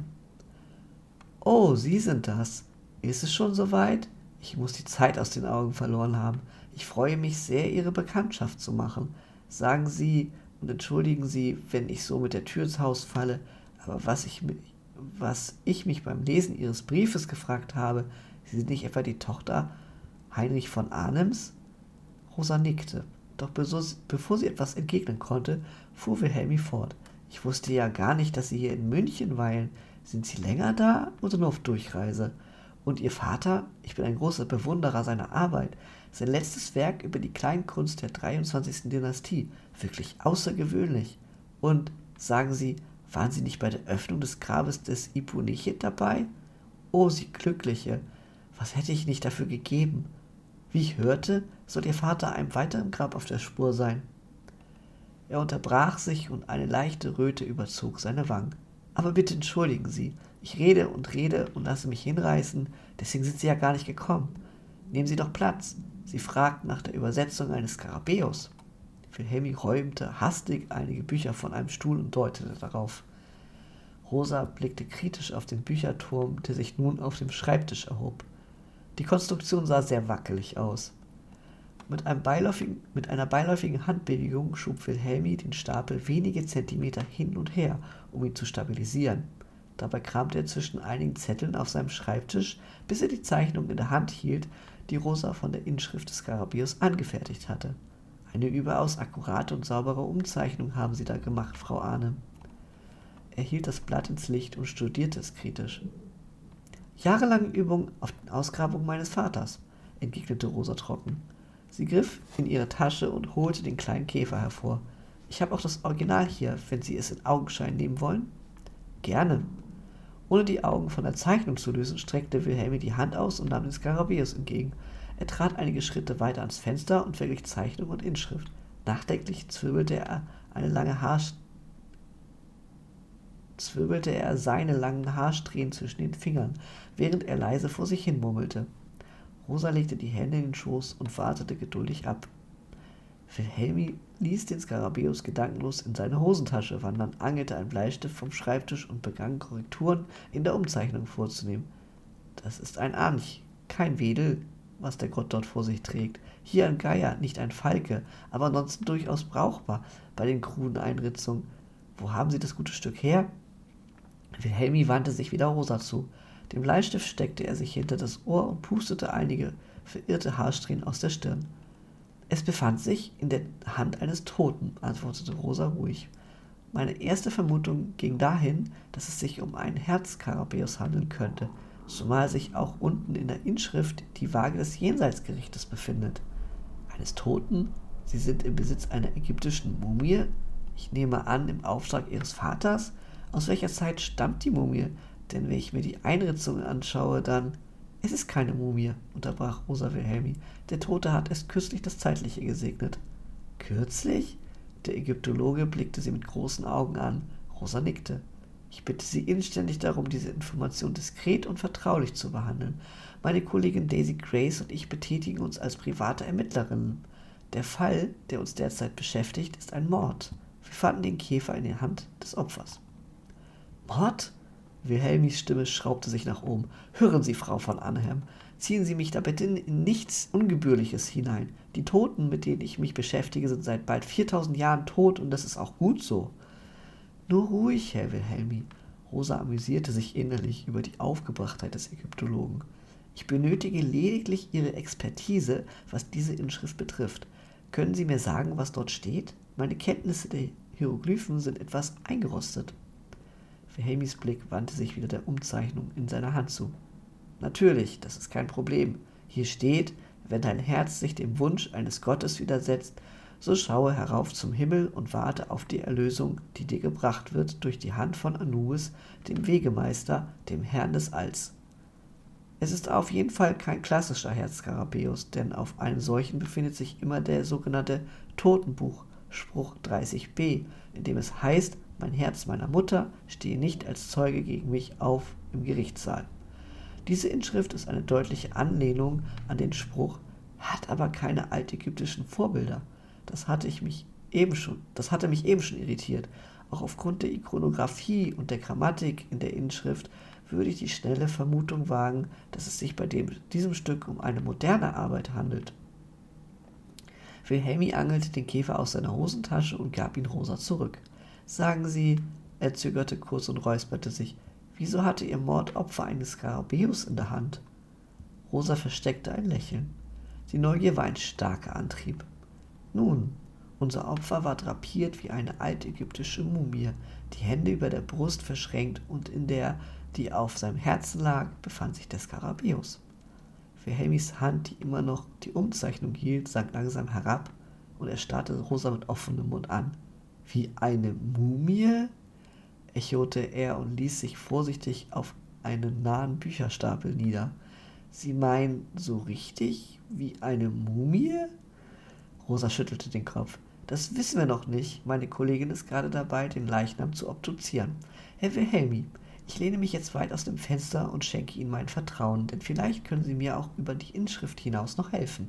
»Oh, Sie sind das. Ist es schon soweit? Ich muss die Zeit aus den Augen verloren haben. Ich freue mich sehr, Ihre Bekanntschaft zu machen. Sagen Sie und entschuldigen Sie, wenn ich so mit der Tür ins Haus falle, aber was ich, was ich mich beim Lesen Ihres Briefes gefragt habe, Sie sind nicht etwa die Tochter Heinrich von Arnims?« Rosa nickte, doch bevor sie etwas entgegnen konnte, fuhr Wilhelmi fort. »Ich wusste ja gar nicht, dass Sie hier in München weilen. Sind Sie länger da oder nur auf Durchreise? Und Ihr Vater? Ich bin ein großer Bewunderer seiner Arbeit. Sein letztes Werk über die Kleinkunst der dreiundzwanzigsten Dynastie. Wirklich außergewöhnlich. Und, sagen Sie, waren Sie nicht bei der Öffnung des Grabes des Ipunichet dabei? Oh, Sie Glückliche! Was hätte ich nicht dafür gegeben? Wie ich hörte, soll Ihr Vater einem weiteren Grab auf der Spur sein.« Er unterbrach sich und eine leichte Röte überzog seine Wangen. »Aber bitte entschuldigen Sie, ich rede und rede und lasse mich hinreißen, deswegen sind Sie ja gar nicht gekommen. Nehmen Sie doch Platz. Sie fragten nach der Übersetzung eines Skarabäus.« Wilhelmi räumte hastig einige Bücher von einem Stuhl und deutete darauf. Rosa blickte kritisch auf den Bücherturm, der sich nun auf dem Schreibtisch erhob. Die Konstruktion sah sehr wackelig aus. Mit, einem beiläufigen, mit einer beiläufigen Handbewegung schob Wilhelmi den Stapel wenige Zentimeter hin und her, um ihn zu stabilisieren. Dabei kramte er zwischen einigen Zetteln auf seinem Schreibtisch, bis er die Zeichnung in der Hand hielt, die Rosa von der Inschrift des Skarabäus angefertigt hatte. »Eine überaus akkurate und saubere Umzeichnung haben Sie da gemacht, Frau Arnim.« Er hielt das Blatt ins Licht und studierte es kritisch. »Jahrelange Übung auf den Ausgrabungen meines Vaters«, entgegnete Rosa trocken. Sie griff in ihre Tasche und holte den kleinen Käfer hervor. »Ich habe auch das Original hier, wenn Sie es in Augenschein nehmen wollen.« »Gerne.« Ohne die Augen von der Zeichnung zu lösen, streckte Wilhelmi die Hand aus und nahm den Skarabäus entgegen. Er trat einige Schritte weiter ans Fenster und verglich Zeichnung und Inschrift. Nachdenklich zwirbelte er eine lange Haarst zwirbelte er seine langen Haarsträhnen zwischen den Fingern, während er leise vor sich hin murmelte. Rosa legte die Hände in den Schoß und wartete geduldig ab. Wilhelmi ließ den Skarabäus gedankenlos in seine Hosentasche wandern, angelte einen Bleistift vom Schreibtisch und begann Korrekturen in der Umzeichnung vorzunehmen. »Das ist ein Anch, kein Wedel«, was der Gott dort vor sich trägt. Hier ein Geier, nicht ein Falke, aber ansonsten durchaus brauchbar bei den kruden Einritzungen. Wo haben Sie das gute Stück her?« Wilhelmi wandte sich wieder Rosa zu. Den Bleistift steckte er sich hinter das Ohr und pustete einige verirrte Haarsträhnen aus der Stirn. »Es befand sich in der Hand eines Toten«, antwortete Rosa ruhig. »Meine erste Vermutung ging dahin, dass es sich um einen Herzskarabäus handeln könnte, zumal sich auch unten in der Inschrift die Waage des Jenseitsgerichtes befindet.« »Eines Toten? Sie sind im Besitz einer ägyptischen Mumie? Ich nehme an, im Auftrag Ihres Vaters? Aus welcher Zeit stammt die Mumie? Denn wenn ich mir die Einritzungen anschaue, dann...« »Es ist keine Mumie«, unterbrach Rosa Wilhelmi. »Der Tote hat erst kürzlich das Zeitliche gesegnet.« »Kürzlich?« Der Ägyptologe blickte sie mit großen Augen an. Rosa nickte. »Ich bitte Sie inständig darum, diese Information diskret und vertraulich zu behandeln. Meine Kollegin Daisy Grace und ich betätigen uns als private Ermittlerinnen. Der Fall, der uns derzeit beschäftigt, ist ein Mord. Wir fanden den Käfer in der Hand des Opfers.« »Mord?« Wilhelmis Stimme schraubte sich nach oben. »Hören Sie, Frau von Arnhem, ziehen Sie mich da bitte in nichts Ungebührliches hinein. Die Toten, mit denen ich mich beschäftige, sind seit bald viertausend Jahren tot und das ist auch gut so.« »Nur ruhig, Herr Wilhelmi.« Rosa amüsierte sich innerlich über die Aufgebrachtheit des Ägyptologen. »Ich benötige lediglich Ihre Expertise, was diese Inschrift betrifft. Können Sie mir sagen, was dort steht? Meine Kenntnisse der Hieroglyphen sind etwas eingerostet.« Wilhelmis Blick wandte sich wieder der Umzeichnung in seiner Hand zu. »Natürlich, das ist kein Problem. Hier steht, wenn dein Herz sich dem Wunsch eines Gottes widersetzt, so schaue herauf zum Himmel und warte auf die Erlösung, die dir gebracht wird durch die Hand von Anubis, dem Wegemeister, dem Herrn des Alls. Es ist auf jeden Fall kein klassischer Herzskarabäus, denn auf einem solchen befindet sich immer der sogenannte Totenbuch, Spruch dreißig b, in dem es heißt, mein Herz meiner Mutter stehe nicht als Zeuge gegen mich auf im Gerichtssaal. Diese Inschrift ist eine deutliche Anlehnung an den Spruch, hat aber keine altägyptischen Vorbilder. Das hatte ich mich eben schon, das hatte mich eben schon irritiert. Auch aufgrund der Ikonographie und der Grammatik in der Inschrift würde ich die schnelle Vermutung wagen, dass es sich bei dem, diesem Stück um eine moderne Arbeit handelt. Wilhelmi angelte den Käfer aus seiner Hosentasche und gab ihn Rosa zurück. »Sagen Sie«, er zögerte kurz und räusperte sich, »wieso hatte Ihr Mordopfer einen Skarabäus in der Hand?« Rosa versteckte ein Lächeln. Die Neugier war ein starker Antrieb. »Nun, unser Opfer war drapiert wie eine altägyptische Mumie, die Hände über der Brust verschränkt und in der, die auf seinem Herzen lag, befand sich der Skarabäus.« Wilhelmis Hand, die immer noch die Umzeichnung hielt, sank langsam herab und er starrte Rosa mit offenem Mund an. »Wie eine Mumie?« echote er und ließ sich vorsichtig auf einen nahen Bücherstapel nieder. »Sie meinen so richtig wie eine Mumie?« Rosa schüttelte den Kopf. »Das wissen wir noch nicht. Meine Kollegin ist gerade dabei, den Leichnam zu obduzieren. Herr Wilhelmi, ich lehne mich jetzt weit aus dem Fenster und schenke Ihnen mein Vertrauen, denn vielleicht können Sie mir auch über die Inschrift hinaus noch helfen.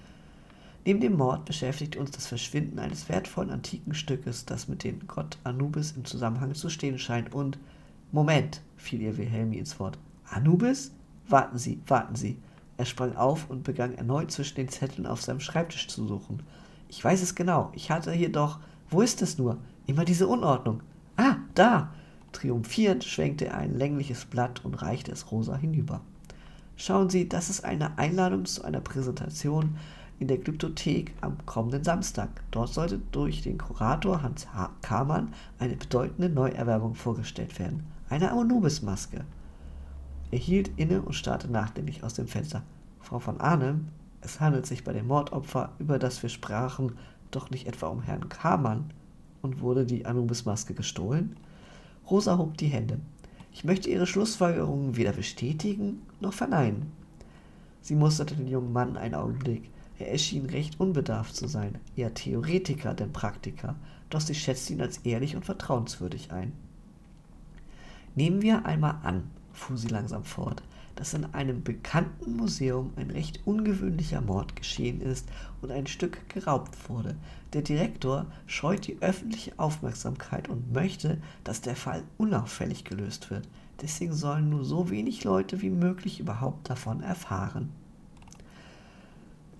Neben dem Mord beschäftigt uns das Verschwinden eines wertvollen antiken Stückes, das mit dem Gott Anubis im Zusammenhang zu stehen scheint und... Moment«, fiel ihr Wilhelmi ins Wort. »Anubis? Warten Sie, warten Sie.« Er sprang auf und begann erneut zwischen den Zetteln auf seinem Schreibtisch zu suchen. »Ich weiß es genau. Ich hatte hier doch... Wo ist es nur? Immer diese Unordnung. Ah, da!« Triumphierend schwenkte er ein längliches Blatt und reichte es Rosa hinüber. »Schauen Sie, das ist eine Einladung zu einer Präsentation in der Glyptothek am kommenden Samstag. Dort sollte durch den Kurator Hans Kamann eine bedeutende Neuerwerbung vorgestellt werden. Eine Anubis-Maske.« Er hielt inne und starrte nachdenklich aus dem Fenster. »Frau von Arnim, es handelt sich bei dem Mordopfer, über das wir sprachen, doch nicht etwa um Herrn Kamann. Und wurde die Anubis-Maske gestohlen?« Rosa hob die Hände. »Ich möchte Ihre Schlussfolgerungen weder bestätigen noch verneinen.« Sie musterte den jungen Mann einen Augenblick. Er erschien recht unbedarft zu sein, eher Theoretiker denn Praktiker, doch sie schätzte ihn als ehrlich und vertrauenswürdig ein. »Nehmen wir einmal an«, fuhr sie langsam fort, »dass in einem bekannten Museum ein recht ungewöhnlicher Mord geschehen ist und ein Stück geraubt wurde. Der Direktor scheut die öffentliche Aufmerksamkeit und möchte, dass der Fall unauffällig gelöst wird. Deswegen sollen nur so wenig Leute wie möglich überhaupt davon erfahren.«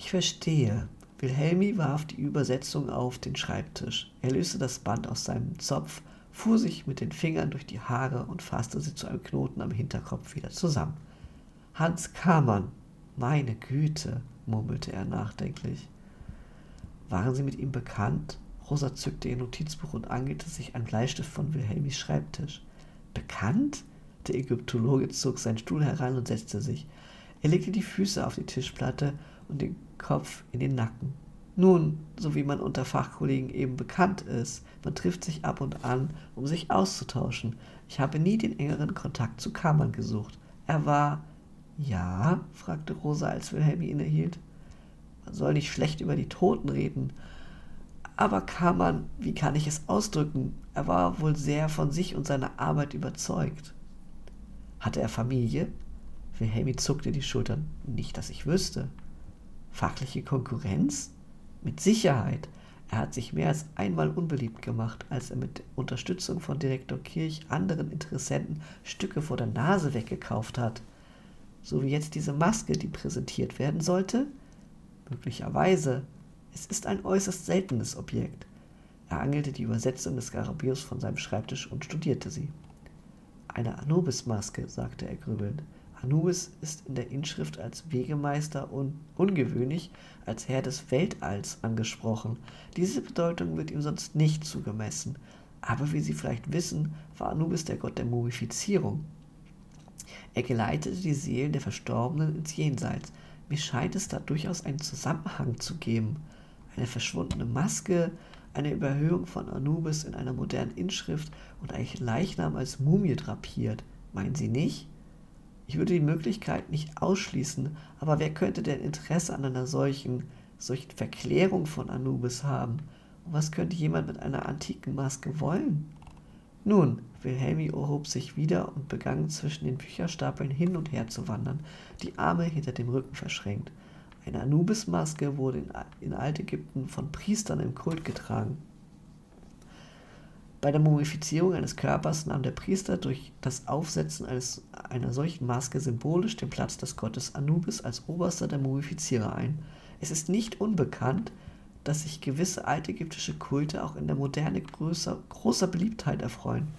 Ich verstehe. Wilhelmi warf die Übersetzung auf den Schreibtisch. Er löste das Band aus seinem Zopf, fuhr sich mit den Fingern durch die Haare und fasste sie zu einem Knoten am Hinterkopf wieder zusammen. Hans Kamann, meine Güte, murmelte er nachdenklich. Waren Sie mit ihm bekannt? Rosa zückte ihr Notizbuch und angelte sich einen Bleistift von Wilhelmis Schreibtisch. Bekannt? Der Ägyptologe zog seinen Stuhl heran und setzte sich. Er legte die Füße auf die Tischplatte und den Kopf in den Nacken. Nun, so wie man unter Fachkollegen eben bekannt ist, man trifft sich ab und an, um sich auszutauschen. Ich habe nie den engeren Kontakt zu Kamann gesucht. Er war... Ja? Fragte Rosa, als Wilhelmi innehielt. Man soll nicht schlecht über die Toten reden. Aber Kamann, wie kann ich es ausdrücken? Er war wohl sehr von sich und seiner Arbeit überzeugt. Hatte er Familie? Wilhelmi zuckte die Schultern. Nicht, dass ich wüsste. Fachliche Konkurrenz? Mit Sicherheit. Er hat sich mehr als einmal unbeliebt gemacht, als er mit Unterstützung von Direktor Kirch anderen Interessenten Stücke vor der Nase weggekauft hat. So wie jetzt diese Maske, die präsentiert werden sollte? Möglicherweise. Es ist ein äußerst seltenes Objekt. Er angelte die Übersetzung des Skarabäus von seinem Schreibtisch und studierte sie. Eine Anubis-Maske, sagte er grübelnd. Anubis ist in der Inschrift als Wegemeister und ungewöhnlich als Herr des Weltalls angesprochen. Diese Bedeutung wird ihm sonst nicht zugemessen. Aber wie Sie vielleicht wissen, war Anubis der Gott der Mumifizierung. Er geleitete die Seelen der Verstorbenen ins Jenseits. Mir scheint es da durchaus einen Zusammenhang zu geben. Eine verschwundene Maske, eine Überhöhung von Anubis in einer modernen Inschrift und ein Leichnam als Mumie drapiert. Meinen Sie nicht? Ich würde die Möglichkeit nicht ausschließen, aber wer könnte denn Interesse an einer solchen, solchen Verklärung von Anubis haben? Und was könnte jemand mit einer antiken Maske wollen? Nun, Wilhelmi erhob sich wieder und begann zwischen den Bücherstapeln hin und her zu wandern, die Arme hinter dem Rücken verschränkt. Eine Anubis-Maske wurde in, in Altägypten von Priestern im Kult getragen. Bei der Mumifizierung eines Körpers nahm der Priester durch das Aufsetzen eines, einer solchen Maske symbolisch den Platz des Gottes Anubis als oberster der Mumifizierer ein. Es ist nicht unbekannt, dass sich gewisse altägyptische Kulte auch in der Moderne größer, großer Beliebtheit erfreuen.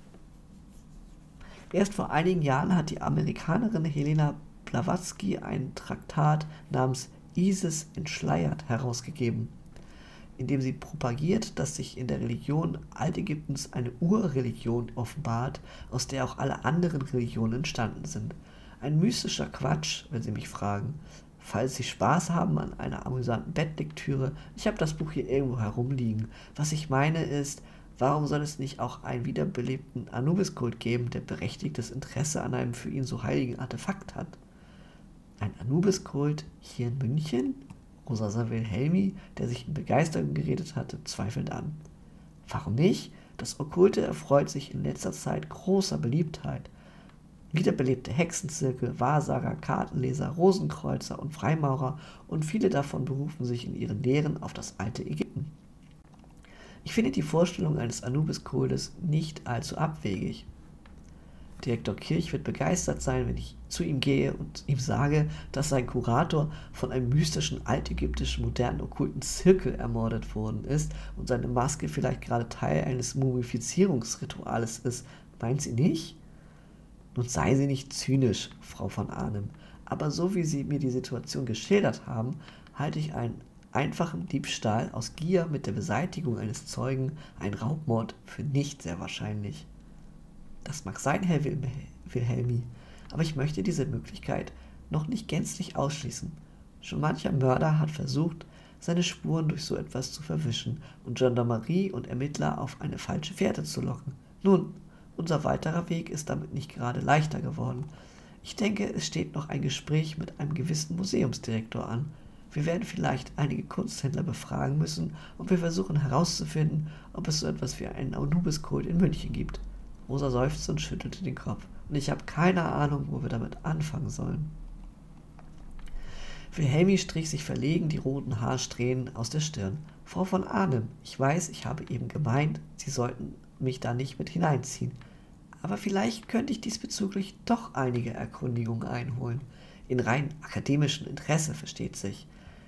Erst vor einigen Jahren hat die Amerikanerin Helena Blavatsky ein Traktat namens Isis entschleiert herausgegeben, in dem sie propagiert, dass sich in der Religion Altägyptens eine Urreligion offenbart, aus der auch alle anderen Religionen entstanden sind. Ein mystischer Quatsch, wenn Sie mich fragen. Falls Sie Spaß haben an einer amüsanten Bettlektüre, ich habe das Buch hier irgendwo herumliegen. Was ich meine ist, warum soll es nicht auch einen wiederbelebten Anubis-Kult geben, der berechtigtes Interesse an einem für ihn so heiligen Artefakt hat? Ein Anubis-Kult hier in München? Rosa sah Wilhelmi, der sich in Begeisterung geredet hatte, zweifelnd an. Warum nicht? Das Okkulte erfreut sich in letzter Zeit großer Beliebtheit. Wiederbelebte Hexenzirkel, Wahrsager, Kartenleser, Rosenkreuzer und Freimaurer und viele davon berufen sich in ihren Lehren auf das alte Ägypten. Ich finde die Vorstellung eines Anubis-Kultes nicht allzu abwegig. Direktor Kirch wird begeistert sein, wenn ich zu ihm gehe und ihm sage, dass sein Kurator von einem mystischen, altägyptischen, modernen, okkulten Zirkel ermordet worden ist und seine Maske vielleicht gerade Teil eines Mumifizierungsrituales ist. Meint sie nicht? Nun sei Sie nicht zynisch, Frau von Arnim, aber so wie Sie mir die Situation geschildert haben, halte ich einen einfachen Diebstahl aus Gier mit der Beseitigung eines Zeugen, einen Raubmord, für nicht sehr wahrscheinlich. Das mag sein, Herr Wil- Wilhelmi, aber ich möchte diese Möglichkeit noch nicht gänzlich ausschließen. Schon mancher Mörder hat versucht, seine Spuren durch so etwas zu verwischen und Gendarmerie und Ermittler auf eine falsche Fährte zu locken. Nun, unser weiterer Weg ist damit nicht gerade leichter geworden. Ich denke, es steht noch ein Gespräch mit einem gewissen Museumsdirektor an. Wir werden vielleicht einige Kunsthändler befragen müssen und wir versuchen herauszufinden, ob es so etwas wie einen Anubis-Kult in München gibt. Rosa seufzte und schüttelte den Kopf. Und ich habe keine Ahnung, wo wir damit anfangen sollen. Wilhelmi strich sich verlegen die roten Haarsträhnen aus der Stirn. Frau von Arnim, ich weiß, ich habe eben gemeint, Sie sollten mich da nicht mit hineinziehen. Aber vielleicht könnte ich diesbezüglich doch einige Erkundigungen einholen. In rein akademischem Interesse, versteht sich.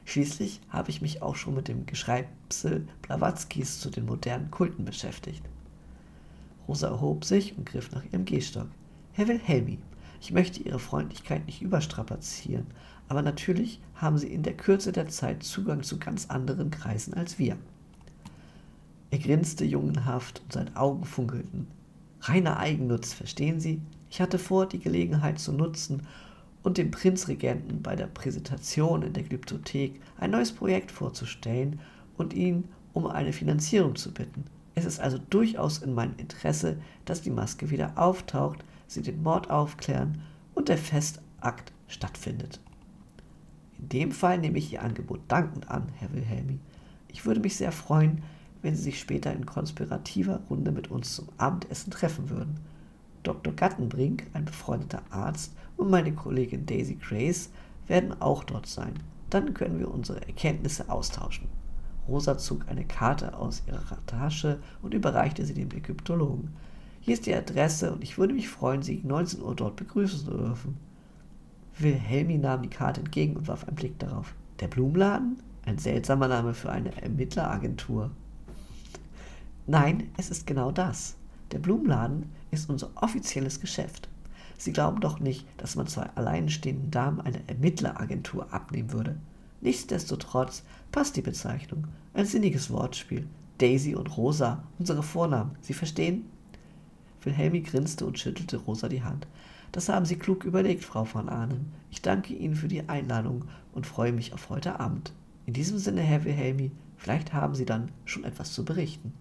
Schließlich habe ich mich auch schon mit dem Geschreibsel Blawatzkis zu den modernen Kulten beschäftigt. Rosa erhob sich und griff nach ihrem Gehstock. »Herr Wilhelmi, ich möchte Ihre Freundlichkeit nicht überstrapazieren, aber natürlich haben Sie in der Kürze der Zeit Zugang zu ganz anderen Kreisen als wir.« Er grinste jungenhaft und seine Augen funkelten. »Reiner Eigennutz, verstehen Sie? Ich hatte vor, die Gelegenheit zu nutzen und dem Prinzregenten bei der Präsentation in der Glyptothek ein neues Projekt vorzustellen und ihn um eine Finanzierung zu bitten. Es ist also durchaus in meinem Interesse, dass die Maske wieder auftaucht, Sie den Mord aufklären und der Festakt stattfindet.« »In dem Fall nehme ich Ihr Angebot dankend an, Herr Wilhelmi. Ich würde mich sehr freuen, wenn Sie sich später in konspirativer Runde mit uns zum Abendessen treffen würden. Doktor Gattenbrink, ein befreundeter Arzt, und meine Kollegin Daisy Grace werden auch dort sein. Dann können wir unsere Erkenntnisse austauschen.« Rosa zog eine Karte aus ihrer Tasche und überreichte sie dem Ägyptologen. »Hier ist die Adresse und ich würde mich freuen, Sie gegen neunzehn Uhr dort begrüßen zu dürfen.« Wilhelmi nahm die Karte entgegen und warf einen Blick darauf. »Der Blumenladen? Ein seltsamer Name für eine Ermittleragentur.« »Nein, es ist genau das. Der Blumenladen ist unser offizielles Geschäft. Sie glauben doch nicht, dass man zwei alleinstehenden Damen eine Ermittleragentur abnehmen würde. Nichtsdestotrotz passt die Bezeichnung. Ein sinniges Wortspiel. Daisy und Rosa, unsere Vornamen. Sie verstehen?« Wilhelmi grinste und schüttelte Rosa die Hand. »Das haben Sie klug überlegt, Frau von Ahnen. Ich danke Ihnen für die Einladung und freue mich auf heute Abend. In diesem Sinne, Herr Wilhelmi, vielleicht haben Sie dann schon etwas zu berichten.«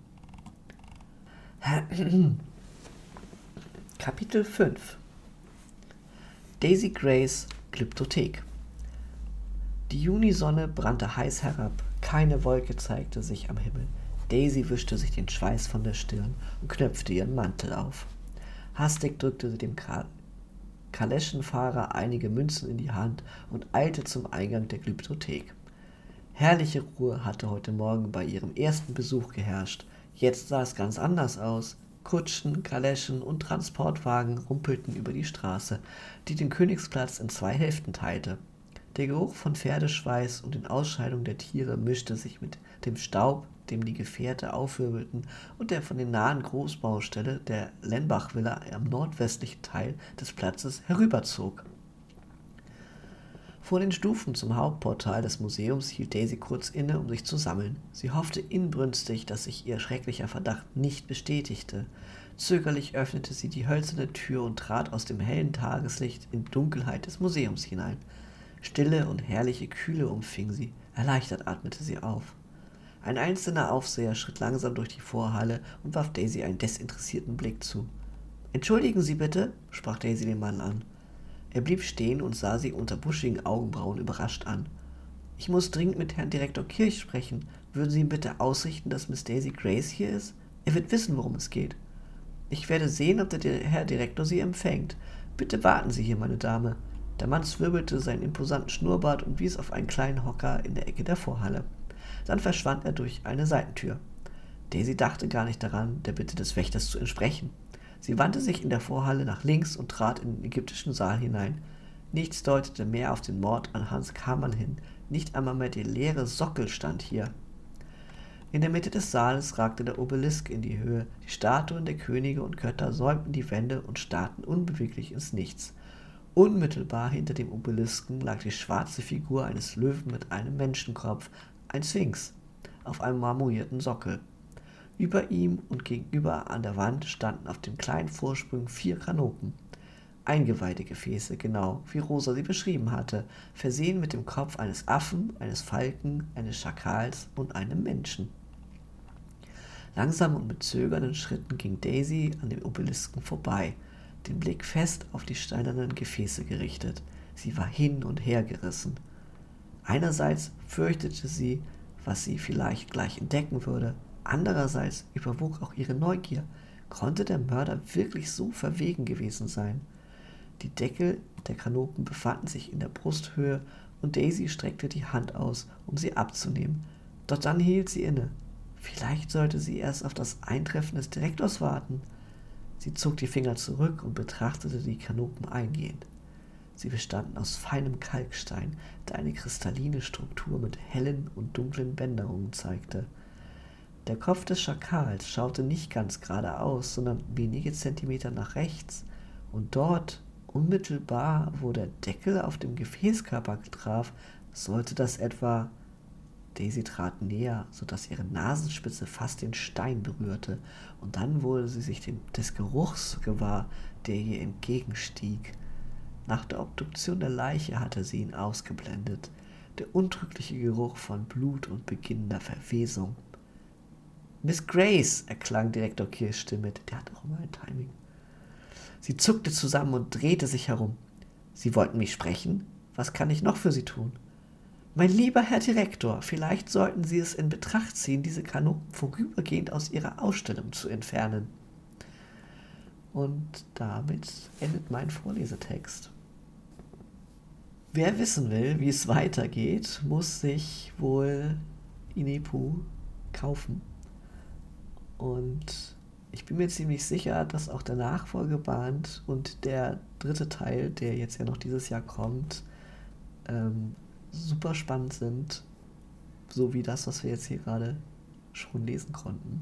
Kapitel fünf Daisy Grace Glyptothek. Die Junisonne brannte heiß herab, keine Wolke zeigte sich am Himmel. Daisy wischte sich den Schweiß von der Stirn und knöpfte ihren Mantel auf. Hastig drückte sie dem Ka- Kaleschenfahrer einige Münzen in die Hand und eilte zum Eingang der Glyptothek. Herrliche Ruhe hatte heute Morgen bei ihrem ersten Besuch geherrscht. Jetzt sah es ganz anders aus. Kutschen, Kaleschen und Transportwagen rumpelten über die Straße, die den Königsplatz in zwei Hälften teilte. Der Geruch von Pferdeschweiß und den Ausscheidungen der Tiere mischte sich mit dem Staub, dem die Gefährte aufwirbelten und der von der nahen Großbaustelle der Lenbach-Villa am nordwestlichen Teil des Platzes herüberzog. Vor den Stufen zum Hauptportal des Museums hielt Daisy kurz inne, um sich zu sammeln. Sie hoffte inbrünstig, dass sich ihr schrecklicher Verdacht nicht bestätigte. Zögerlich öffnete sie die hölzerne Tür und trat aus dem hellen Tageslicht in die Dunkelheit des Museums hinein. Stille und herrliche Kühle umfing sie. Erleichtert atmete sie auf. Ein einzelner Aufseher schritt langsam durch die Vorhalle und warf Daisy einen desinteressierten Blick zu. »Entschuldigen Sie bitte«, sprach Daisy den Mann an. Er blieb stehen und sah sie unter buschigen Augenbrauen überrascht an. »Ich muss dringend mit Herrn Direktor Kirch sprechen. Würden Sie ihm bitte ausrichten, dass Miss Daisy Grace hier ist? Er wird wissen, worum es geht. Ich werde sehen, ob der Herr Direktor sie empfängt. Bitte warten Sie hier, meine Dame.« Der Mann zwirbelte seinen imposanten Schnurrbart und wies auf einen kleinen Hocker in der Ecke der Vorhalle. Dann verschwand er durch eine Seitentür. Daisy dachte gar nicht daran, der Bitte des Wächters zu entsprechen. Sie wandte sich in der Vorhalle nach links und trat in den ägyptischen Saal hinein. Nichts deutete mehr auf den Mord an Hans Kamann hin. Nicht einmal mehr der leere Sockel stand hier. In der Mitte des Saales ragte der Obelisk in die Höhe. Die Statuen der Könige und Götter säumten die Wände und starrten unbeweglich ins Nichts. Unmittelbar hinter dem Obelisken lag die schwarze Figur eines Löwen mit einem Menschenkopf, ein Sphinx, auf einem marmorierten Sockel. Über ihm und gegenüber an der Wand standen auf dem kleinen Vorsprung vier Kanopen. Eingeweidegefäße, genau wie Rosa sie beschrieben hatte, versehen mit dem Kopf eines Affen, eines Falken, eines Schakals und einem Menschen. Langsam und mit zögernden Schritten ging Daisy an dem Obelisken vorbei, den Blick fest auf die steinernen Gefäße gerichtet. Sie war hin und her gerissen. Einerseits fürchtete sie, was sie vielleicht gleich entdecken würde. Andererseits überwog auch ihre Neugier. Konnte der Mörder wirklich so verwegen gewesen sein? Die Deckel der Kanopen befanden sich in der Brusthöhe und Daisy streckte die Hand aus, um sie abzunehmen. Doch dann hielt sie inne. Vielleicht sollte sie erst auf das Eintreffen des Direktors warten. Sie zog die Finger zurück und betrachtete die Kanopen eingehend. Sie bestanden aus feinem Kalkstein, der eine kristalline Struktur mit hellen und dunklen Bänderungen zeigte. Der Kopf des Schakals schaute nicht ganz geradeaus, sondern wenige Zentimeter nach rechts, und dort, unmittelbar, wo der Deckel auf dem Gefäßkörper traf, sollte das etwa... Daisy trat näher, sodass ihre Nasenspitze fast den Stein berührte, und dann wurde sie sich dem, des Geruchs gewahr, der ihr entgegenstieg. Nach der Obduktion der Leiche hatte sie ihn ausgeblendet, der untrügliche Geruch von Blut und beginnender Verwesung. »Miss Grace«, erklang Direktor Kirschs Stimme, der hatte auch immer ein Timing. Sie zuckte zusammen und drehte sich herum. »Sie wollten mich sprechen? Was kann ich noch für Sie tun?« »Mein lieber Herr Direktor, vielleicht sollten Sie es in Betracht ziehen, diese Kanonen vorübergehend aus Ihrer Ausstellung zu entfernen.« Und damit endet mein Vorlesetext. Wer wissen will, wie es weitergeht, muss sich wohl Inepu kaufen. Und ich bin mir ziemlich sicher, dass auch der Nachfolgeband und der dritte Teil, der jetzt ja noch dieses Jahr kommt, ähm, super spannend sind, so wie das, was wir jetzt hier gerade schon lesen konnten.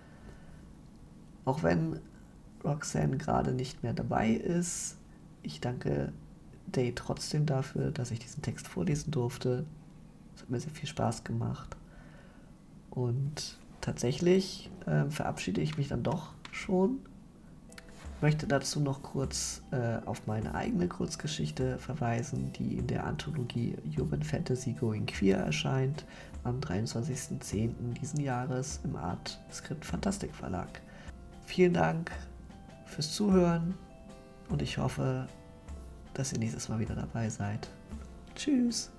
Auch wenn Roxanne gerade nicht mehr dabei ist, ich danke Day trotzdem dafür, dass ich diesen Text vorlesen durfte. Es hat mir sehr viel Spaß gemacht. Und tatsächlich äh, verabschiede ich mich dann doch schon. Möchte dazu noch kurz äh, auf meine eigene Kurzgeschichte verweisen, die in der Anthologie Urban Fantasy Going Queer erscheint, am dreiundzwanzigsten zehnten diesen Jahres im Art Script Fantastik Verlag. Vielen Dank fürs Zuhören und ich hoffe, dass ihr nächstes Mal wieder dabei seid. Tschüss!